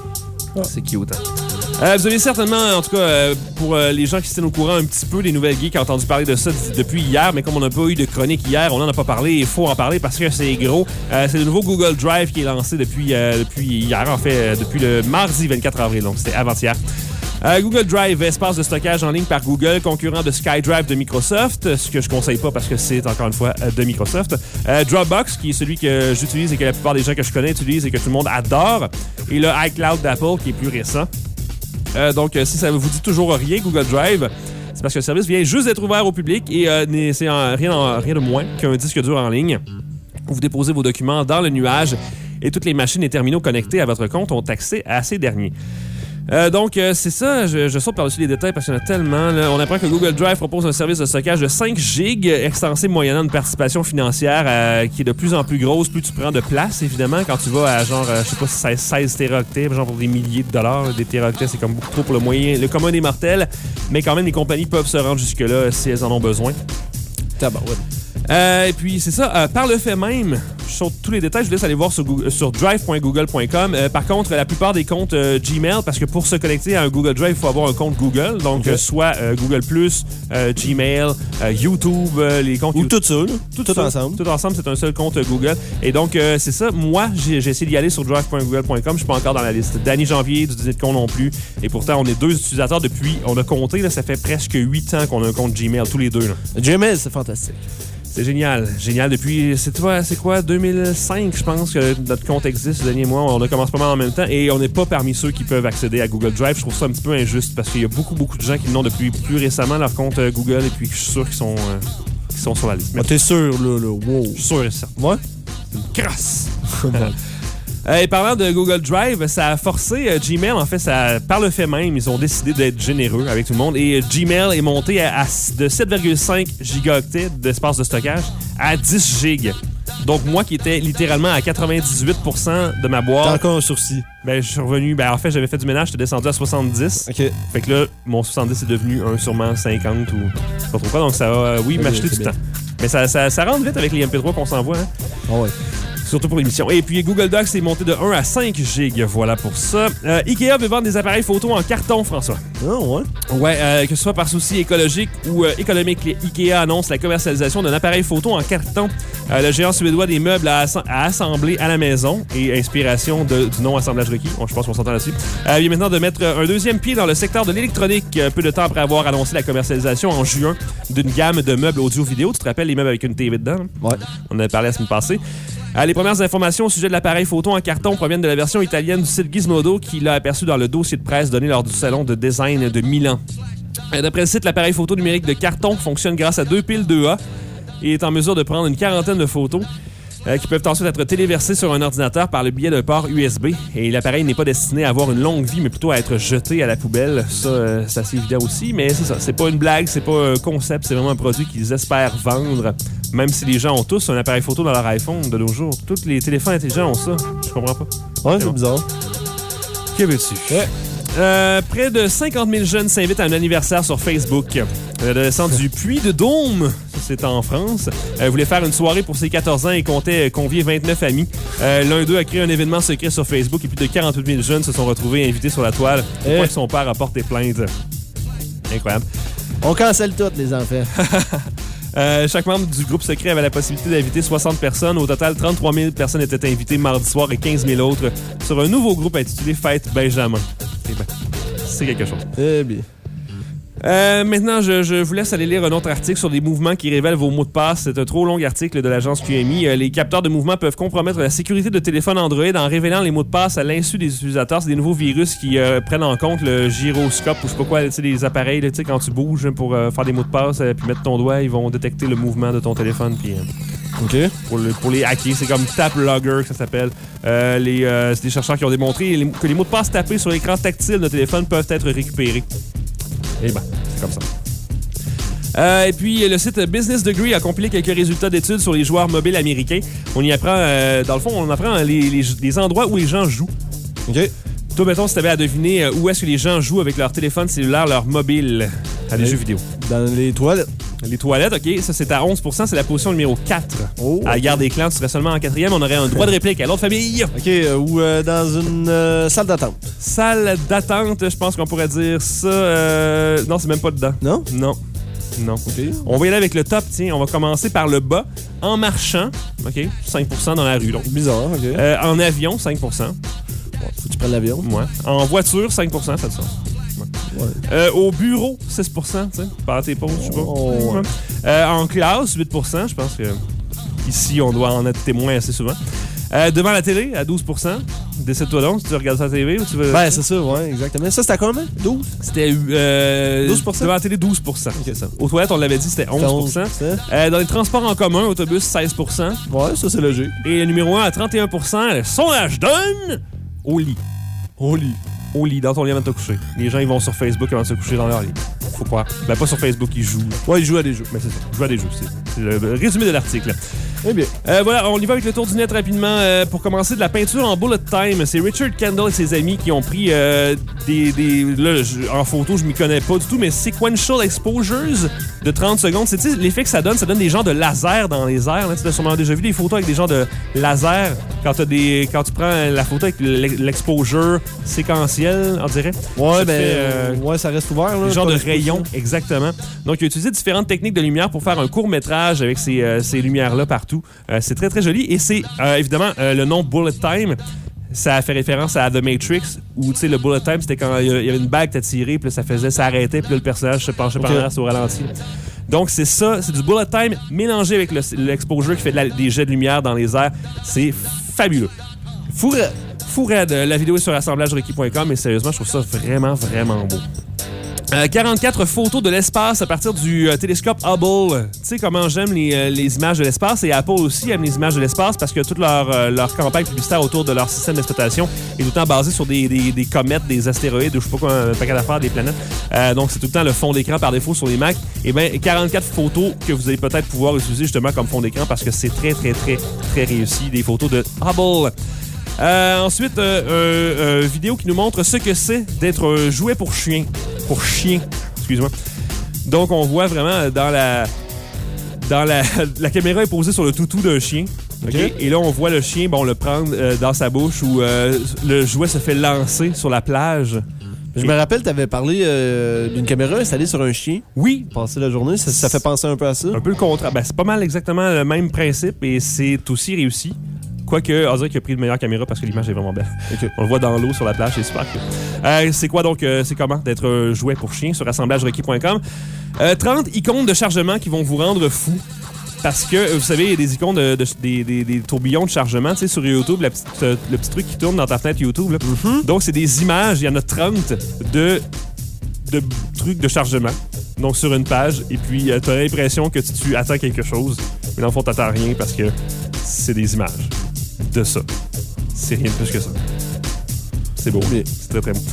Oh. C'est cute, hein? Euh, vous avez certainement, en tout cas, euh, pour euh, les gens qui se tiennent au courant un petit peu, les nouvelles geeks ont entendu parler de ça d- depuis hier, mais comme on n'a pas eu de chronique hier, on n'en a pas parlé. Il faut en parler parce que c'est gros. Euh, c'est le nouveau Google Drive qui est lancé depuis, euh, depuis hier, en fait, euh, depuis le mardi vingt-quatre avril, donc c'était avant-hier. Euh, Google Drive, espace de stockage en ligne par Google, concurrent de SkyDrive de Microsoft, ce que je conseille pas parce que c'est encore une fois de Microsoft. Euh, Dropbox, qui est celui que j'utilise et que la plupart des gens que je connais utilisent et que tout le monde adore. Et le iCloud d'Apple, qui est plus récent. Euh, donc, euh, si ça vous dit toujours rien, Google Drive, c'est parce que le service vient juste d'être ouvert au public et euh, c'est en, rien, en, rien de moins qu'un disque dur en ligne où vous déposez vos documents dans le nuage et toutes les machines et terminaux connectés à votre compte ont accès à ces derniers. Euh, donc, euh, c'est ça. Je, je saute par-dessus les détails parce qu'il y en a tellement. Là. On apprend que Google Drive propose un service de stockage de cinq gigs, extensible moyennant une participation financière euh, qui est de plus en plus grosse, plus tu prends de place, évidemment. Quand tu vas à genre, euh, je sais pas si c'est seize téraoctets, genre pour des milliers de dollars. Des téraoctets, c'est comme beaucoup trop pour le moyen, le commun des mortels. Mais quand même, les compagnies peuvent se rendre jusque-là si elles en ont besoin. Tabarouette. Euh, et puis, c'est ça. Euh, par le fait même, je saute tous les détails, je vous laisse aller voir sur, Google, sur drive point google point com. Euh, par contre, la plupart des comptes euh, Gmail, parce que pour se connecter à un Google Drive, il faut avoir un compte Google. Donc, okay. euh, soit euh, Google plus, euh, Gmail, euh, YouTube, euh, les comptes... Ou YouTube. tout ça, là. Tout, tout ça, ensemble. Tout ensemble, c'est un seul compte euh, Google. Et donc, euh, c'est ça. Moi, j'ai, j'ai essayé d'y aller sur drive point google point com. Je suis pas encore dans la liste. Danny Janvier, du dîner de con non plus. Et pourtant, on est deux utilisateurs depuis... On a compté, là, ça fait presque huit ans qu'on a un compte Gmail, tous les deux. Là. Gmail, c'est fantastique. C'est génial, génial. Depuis, c'est toi, c'est quoi, deux mille cinq, je pense, que notre compte existe, ce dernier mois. On a commencé pas mal en même temps et on n'est pas parmi ceux qui peuvent accéder à Google Drive. Je trouve ça un petit peu injuste parce qu'il y a beaucoup, beaucoup de gens qui l'ont depuis plus récemment, leur compte Google, et puis je suis sûr qu'ils sont, euh, qu'ils sont sur la liste. Ah, t'es sûr, là, là, wow. Je suis sûr et certain. Ouais? C'est une crasse. Euh, et parlant de Google Drive, ça a forcé euh, Gmail, en fait, ça, par le fait même, ils ont décidé d'être généreux avec tout le monde. Et euh, Gmail est monté à, à, de sept virgule cinq gigaoctets d'espace de stockage à dix gigs. Donc, moi qui étais littéralement à quatre-vingt-dix-huit pour cent de ma boîte... T'as encore un sourcil. Ben, je suis revenu... Ben, en fait, j'avais fait du ménage, j'étais descendu à soixante-dix. OK. Fait que là, mon soixante-dix est devenu un sûrement cinquante ou... Je sais pas trop quoi, donc ça va, euh, oui, okay, m'acheter du bien. temps. Mais ça, ça, ça rentre vite avec les M P trois qu'on s'envoie, hein? Oh ouais. Surtout pour l'émission. Et puis Google Docs est monté de un à cinq gigs. Voilà pour ça. Euh, Ikea veut vendre des appareils photo en carton, François. Oh, ouais. Ouais, euh, que ce soit par souci écologique ou euh, économique, Ikea annonce la commercialisation d'un appareil photo en carton. Euh, le géant suédois des meubles à, ass- à assembler à la maison et inspiration de, du non-assemblage requis. Bon, je pense qu'on s'entend là-dessus. Euh, vient maintenant de mettre un deuxième pied dans le secteur de l'électronique. Peu de temps après avoir annoncé la commercialisation en juin d'une gamme de meubles audio-vidéo. Tu te rappelles les meubles avec une T V dedans? Hein? Ouais. On en a parlé la semaine passée. Euh, les premières informations au sujet de l'appareil photo en carton proviennent de la version italienne du site Gizmodo qui l'a aperçu dans le dossier de presse donné lors du salon de design de Milan. Euh, d'après le site, l'appareil photo numérique de carton fonctionne grâce à deux piles deux A et est en mesure de prendre une quarantaine de photos euh, qui peuvent ensuite être téléversées sur un ordinateur par le biais d'un port U S B. Et l'appareil n'est pas destiné à avoir une longue vie, mais plutôt à être jeté à la poubelle. Ça, euh, c'est assez évident aussi, mais c'est ça. C'est pas une blague, c'est pas un concept, c'est vraiment un produit qu'ils espèrent vendre. Même si les gens ont tous un appareil photo dans leur iPhone de nos jours. Tous les téléphones intelligents ont ça. Je comprends pas. Ouais, c'est, c'est bon. Bizarre. Que veux-tu? Ouais. Euh, près de cinquante mille jeunes s'invitent à un anniversaire sur Facebook. L'adolescent du Puy de Dôme, ça c'est en France, euh, voulait faire une soirée pour ses quatorze ans et comptait convier vingt-neuf amis. Euh, L'un d'eux a créé un événement secret sur Facebook et plus de quarante-huit mille jeunes se sont retrouvés invités sur la toile. Au point que son père a porté plainte. Incroyable. On cancelle tout, les enfants. Euh, chaque membre du groupe secret avait la possibilité d'inviter soixante personnes. Au total, trente-trois mille personnes étaient invitées mardi soir et quinze mille autres sur un nouveau groupe intitulé Fête Benjamin. Eh ben, c'est quelque chose. Eh bien. Euh, maintenant, je, je vous laisse aller lire un autre article sur les mouvements qui révèlent vos mots de passe. C'est un trop long article de l'agence Q M I. Euh, les capteurs de mouvements peuvent compromettre la sécurité de téléphones Android en révélant les mots de passe à l'insu des utilisateurs. C'est des nouveaux virus qui euh, prennent en compte le gyroscope ou je sais pas quoi, les appareils, là, quand tu bouges pour euh, faire des mots de passe euh, puis mettre ton doigt, ils vont détecter le mouvement de ton téléphone. Puis, euh, OK. Pour, le, pour les hacker, c'est comme Tap Logger que ça s'appelle. Euh, les, euh, c'est des chercheurs qui ont démontré les, que les mots de passe tapés sur l'écran tactile de téléphone peuvent être récupérés. Et ben, c'est comme ça. Euh, et puis, le site Business Degree a compilé quelques résultats d'études sur les joueurs mobiles américains. On y apprend, euh, dans le fond, on apprend les, les, les endroits où les gens jouent. OK. Toi, mettons, si t'avais à deviner où est-ce que les gens jouent avec leur téléphone cellulaire, leur mobile, à des Oui. jeux vidéo. Dans les toilettes. Les toilettes, OK, ça c'est à onze pour cent, c'est la position numéro quatre. Oh, à la Guerre des Clans, tu serais seulement en quatrième, on aurait un droit de réplique à l'autre famille. OK, euh, ou euh, dans une euh, salle d'attente. Salle d'attente, je pense qu'on pourrait dire ça. Euh... Non, c'est même pas dedans. Non? Non. Non. OK. On va y aller avec le top, tiens. On va commencer par le bas. En marchant, OK, cinq pour cent dans la rue. Donc. Bizarre, OK. Euh, en avion, cinq pour cent. Faut que tu prennes l'avion. Ouais. En voiture, cinq pour cent, ça fait ça. Ouais. Euh, au bureau, six pour cent, tu sais. Par tes pauses, je sais pas. Oh, ouais. Euh, en classe, huit pour cent. Je pense que ici, on doit en être témoin assez souvent. Euh, devant la télé, à douze pour cent. Décide-toi donc si tu regardes ça à la T V ou tu veux. Ben, c'est ça, ouais, exactement. Ça, c'était à combien? douze? C'était euh, douze pour cent? Devant la télé, douze pour cent. OK, ça. Aux toilettes, on l'avait dit, c'était onze pour cent. Euh, dans les transports en commun, autobus, seize pour cent. Ouais, ça, c'est logique. Et le numéro un à trente et un pour cent, le sondage donne au lit. Au lit. Au lit, dans ton lit avant de te coucher. Les gens, ils vont sur Facebook avant de se coucher dans leur lit. Faut croire. Ben, pas sur Facebook, ils jouent. Ouais, ils jouent à des jeux. Mais c'est ça. Ils jouent à des jeux. C'est, c'est le résumé de l'article. Eh bien. Euh, voilà, on y va avec le tour du net rapidement. Euh, pour commencer, de la peinture en bullet time. C'est Richard Kendall et ses amis qui ont pris euh, des... des là, je, en photo, je m'y connais pas du tout, mais sequential exposures de trente secondes. C'est tu sais, l'effet que ça donne. Ça donne des genres de laser dans les airs. Là. Tu as sûrement déjà vu des photos avec des genres de laser quand, t'as des, quand tu prends la photo avec l'exposure séquentielle, on dirait. Ouais, Ça ben, fait, euh, ouais, ça reste ouvert, là. Des genres pas de d'exposition. rayons, exactement. Donc, il a utilisé différentes techniques de lumière pour faire un court-métrage avec ces, euh, ces lumières-là partout. Euh, c'est très, très joli. Et c'est, euh, évidemment, euh, le nom Bullet Time, ça fait référence à The Matrix, où, tu sais, le Bullet Time, c'était quand il y avait une bague à tirer, puis là, ça faisait, ça arrêtait, puis là, le personnage se penchait par Okay. l'arrière au ralenti. Donc, c'est ça, c'est du Bullet Time mélangé avec le, l'exposure qui fait de la, des jets de lumière dans les airs. C'est fabuleux. Fou raide. Fou raide. La vidéo est sur assemblage requis point com, mais sérieusement, je trouve ça vraiment, vraiment beau. Euh, quarante-quatre photos de l'espace à partir du euh, télescope Hubble. Tu sais comment j'aime les, euh, les images de l'espace, et Apple aussi aime les images de l'espace parce que toute leur, euh, leur campagne publicitaire autour de leur système d'exploitation est tout le temps basée sur des, des, des comètes, des astéroïdes ou je sais pas quoi, un paquet d'affaires, des planètes. Euh, donc c'est tout le temps le fond d'écran par défaut sur les Mac. Et bien, quarante-quatre photos que vous allez peut-être pouvoir utiliser justement comme fond d'écran parce que c'est très, très, très, très réussi. Des photos de Hubble. Euh, ensuite, euh, euh, euh, vidéo qui nous montre ce que c'est d'être un jouet pour chien. Pour chien, excuse-moi. Donc, on voit vraiment dans la... Dans la, la caméra est posée sur le toutou d'un chien. Okay? OK. Et là, on voit le chien, bon, le prendre euh, dans sa bouche où euh, le jouet se fait lancer sur la plage. Je me rappelle, tu avais parlé euh, d'une caméra installée sur un chien. Oui, Passer la journée, ça, ça fait penser un peu à ça. un peu le contraire. Ben, c'est pas mal exactement le même principe et c'est aussi réussi. Quoique, on dirait qu'il a pris une meilleure caméra parce que l'image est vraiment belle. Okay. On le voit dans l'eau sur la plage, c'est super cool. Euh, c'est quoi donc, euh, c'est comment d'être un jouet pour chien sur assemblage requis point com. Euh, trente icônes de chargement qui vont vous rendre fou. Parce que, vous savez, il y a des icônes, de, de, des, des, des tourbillons de chargement, tu sais, sur YouTube, la petite, euh, le petit truc qui tourne dans ta fenêtre YouTube. Là. Mm-hmm. Donc, c'est des images, il y en a trente de, de trucs de chargement. Donc, sur une page, et puis euh, tu as l'impression que tu, tu attends quelque chose, mais dans le fond, tu n'attends rien parce que c'est des images de ça. C'est rien de plus que ça. C'est beau. Oui. C'est très, très beau.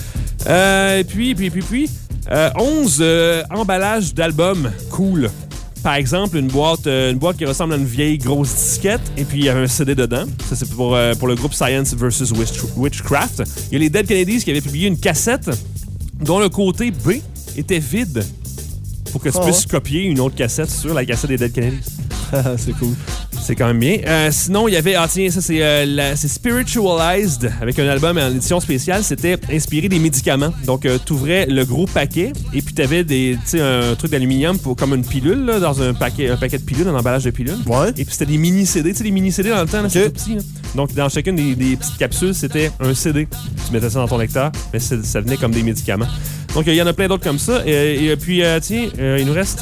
Euh, puis, puis, puis, puis, euh, onze euh, emballages d'albums cool. Par exemple, une boîte, euh, une boîte qui ressemble à une vieille grosse disquette, et puis il y a un C D dedans. Ça, c'est pour, euh, pour le groupe Science versus. Witchcraft. Il y a les Dead Kennedys qui avaient publié une cassette dont le côté B était vide. Pour que tu Oh, puisses ouais. copier une autre cassette sur la cassette des Dead Kennedys. C'est cool. C'est quand même bien. Euh, sinon, il y avait... Ah tiens, ça, c'est, euh, la, c'est Spiritualized, avec un album en édition spéciale. C'était inspiré des médicaments. Donc, euh, tu ouvrais le gros paquet, et puis tu avais des, tu sais, un truc d'aluminium pour, comme une pilule, là, dans un paquet, un paquet de pilules, un emballage de pilules. Ouais. Et puis, c'était des mini-C D. Tu sais, les mini-C D dans le temps, là, Ok. c'était tout petit. Là. Donc, dans chacune des, des petites capsules, c'était un C D. Tu mettais ça dans ton lecteur, mais c'est- ça venait comme des médicaments. Donc, il y en a plein d'autres comme ça. Et, et puis, euh, tiens, euh, il nous reste...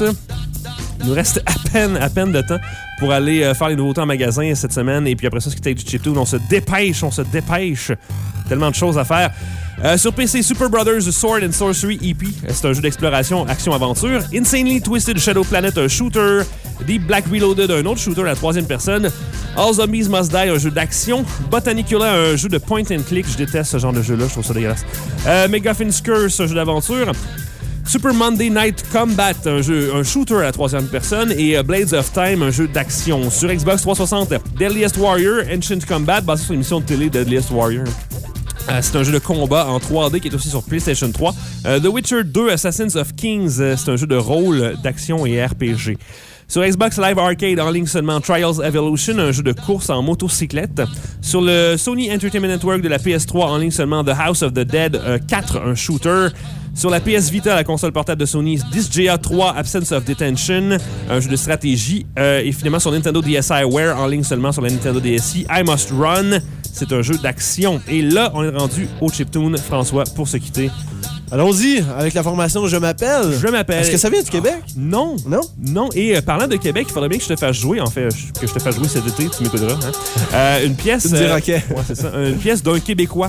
Il nous reste à peine, à peine de temps pour aller euh, faire les nouveautés en magasin cette semaine. Et puis après ça, ce qui est du chiptune, on se dépêche, on se dépêche. Tellement de choses à faire. Euh, sur P C, Super Brothers Sword and Sorcery E P. Euh, C'est un jeu d'exploration, action-aventure. Insanely Twisted Shadow Planet, un shooter. Deep Black Reloaded, un autre shooter à la troisième personne. All Zombies Must Die, un jeu d'action. Botanicula, un jeu de point and click. Je déteste ce genre de jeu-là, je trouve ça dégueulasse. Euh, Megaffin's Curse, un jeu d'aventure. Super Monday Night Combat, un jeu, un shooter à la troisième personne, et euh, Blades of Time, un jeu d'action. Sur Xbox trois cent soixante, Deadliest Warrior, Ancient Combat, basé sur l'émission de télé Deadliest Warrior. Euh, c'est un jeu de combat en trois D qui est aussi sur PlayStation trois. Euh, The Witcher deux, Assassins of Kings, euh, c'est un jeu de rôle, d'action et R P G. Sur Xbox Live Arcade, en ligne seulement Trials Evolution, un jeu de course en motocyclette. Sur le Sony Entertainment Network de la P S trois, en ligne seulement The House of the Dead euh, quatre, un shooter. Sur la P S Vita, la console portable de Sony, Disgaea trois, Absence of Detention, un jeu de stratégie. Euh, et finalement, sur Nintendo D S i Wear, en ligne seulement sur la Nintendo D S i, I Must Run, c'est un jeu d'action. Et là, on est rendu au chiptune, François, pour se quitter. Allons-y, avec la formation Je m'appelle. Je m'appelle... Est-ce que ça vient du Québec? Non. Non? Non. Et euh, parlant de Québec, il faudrait bien que je te fasse jouer, en fait, je- que je te fasse jouer cet été, tu m'écouteras. Hein? Euh, une pièce... Tu me diras, ok. Ouais, c'est ça. Une pièce d'un Québécois.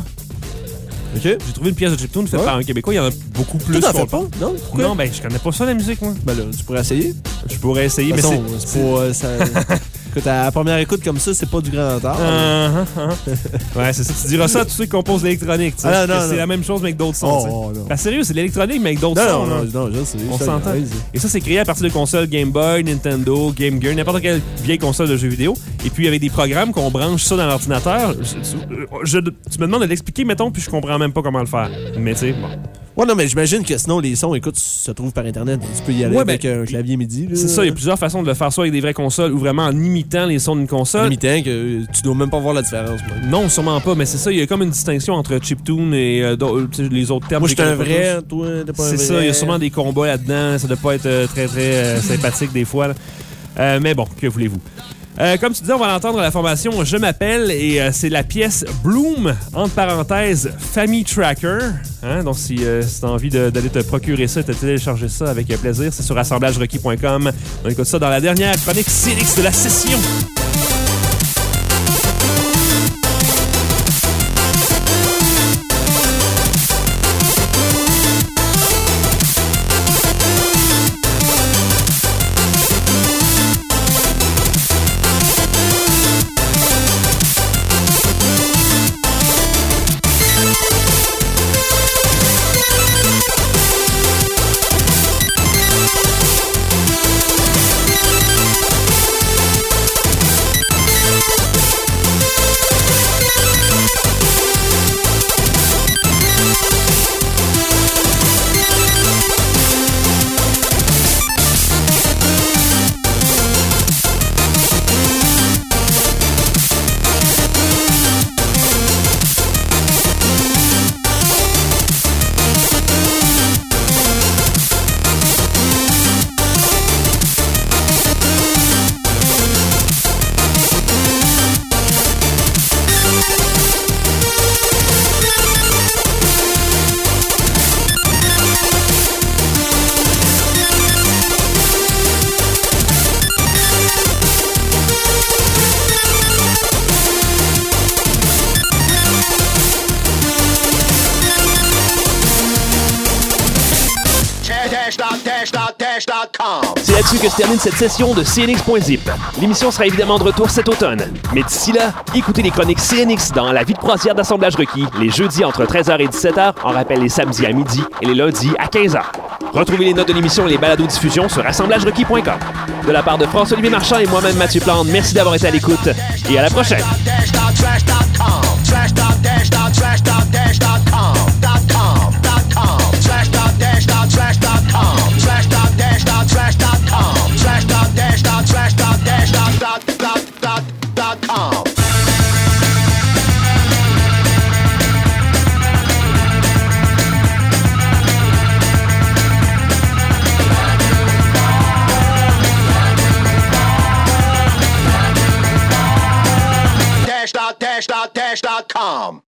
OK. J'ai trouvé une pièce de chiptune faite Ouais. par un Québécois. Il y en a beaucoup plus. Tout t'en qu'on- fais pas? Non? Pourquoi? Non, ben, je connais pas ça, la musique, moi. Ben là, tu pourrais essayer. Je pourrais essayer, De mais toute c'est... façon, c'est pas... euh, ça... Écoute, à la première écoute comme ça, c'est pas du grand art. Ah, ah, ah. Ouais, c'est ça. Tu diras ça à tous ceux qui composent l'électronique. tu sais, Ah, non, que non, c'est non. la même chose, mais avec d'autres sons. Oh, tu sais. oh, non. Ben, sérieux, c'est de l'électronique, mais avec d'autres Non, sons. non, là. non, non, je sais. On je s'entend. niaise. Et ça, c'est créé à partir de consoles Game Boy, Nintendo, Game Gear, n'importe quelle vieille console de jeux vidéo. Et puis, avec des programmes qu'on branche ça dans l'ordinateur. Je, je- tu me demandes de l'expliquer, mettons, puis je comprends même pas comment le faire. Mais tu sais, bon. Ouais, non, mais j'imagine que sinon, les sons, écoute, se trouvent par Internet. Tu peux y aller Ouais, avec ben, un clavier MIDI. là. C'est ça, il y a plusieurs façons de le faire, soit avec des vraies consoles ou vraiment en imitant les sons d'une console. Limitant que tu dois même pas voir la différence. moi. Non, sûrement pas, mais c'est ça, il y a comme une distinction entre chiptune et euh, d'autres- tu sais, les autres termes. Moi, je j'étais un connais pas vrai, toi, t'es tous. pas un C'est vrai. ça, il y a sûrement des combats là-dedans, ça doit pas être euh, très très euh, sympathique des fois. là. Euh, mais bon, que voulez-vous? Euh, comme tu disais, on va l'entendre la formation Je m'appelle et euh, c'est la pièce Bloom, entre parenthèses, Family Tracker. Hein? Donc, si, euh, si tu as envie de- d'aller te procurer ça et de télécharger ça avec euh, plaisir, c'est sur assemblage requis point com. On écoute ça dans la dernière chronique C N X de la session. dash dot dash dot dash dot com. C'est là-dessus que se termine cette session de C N X point zip. L'émission sera évidemment de retour cet automne. Mais d'ici là, écoutez les chroniques C N X dans la vie de croisière d'assemblage requis, les jeudis entre treize heures et dix-sept heures, en rappel les samedis à midi et les lundis à quinze heures. Retrouvez les notes de l'émission et les balados-diffusions sur assemblage requis point com. De la part de François-Olivier Marchand et moi-même Mathieu Plante, merci d'avoir été à l'écoute et à la prochaine. dash dot trash dot com. Trash dot dash dot trash dot dash dot com. Dot com. Dot com. Trash dot dash dot trash dot com. Trash dot dash dot com.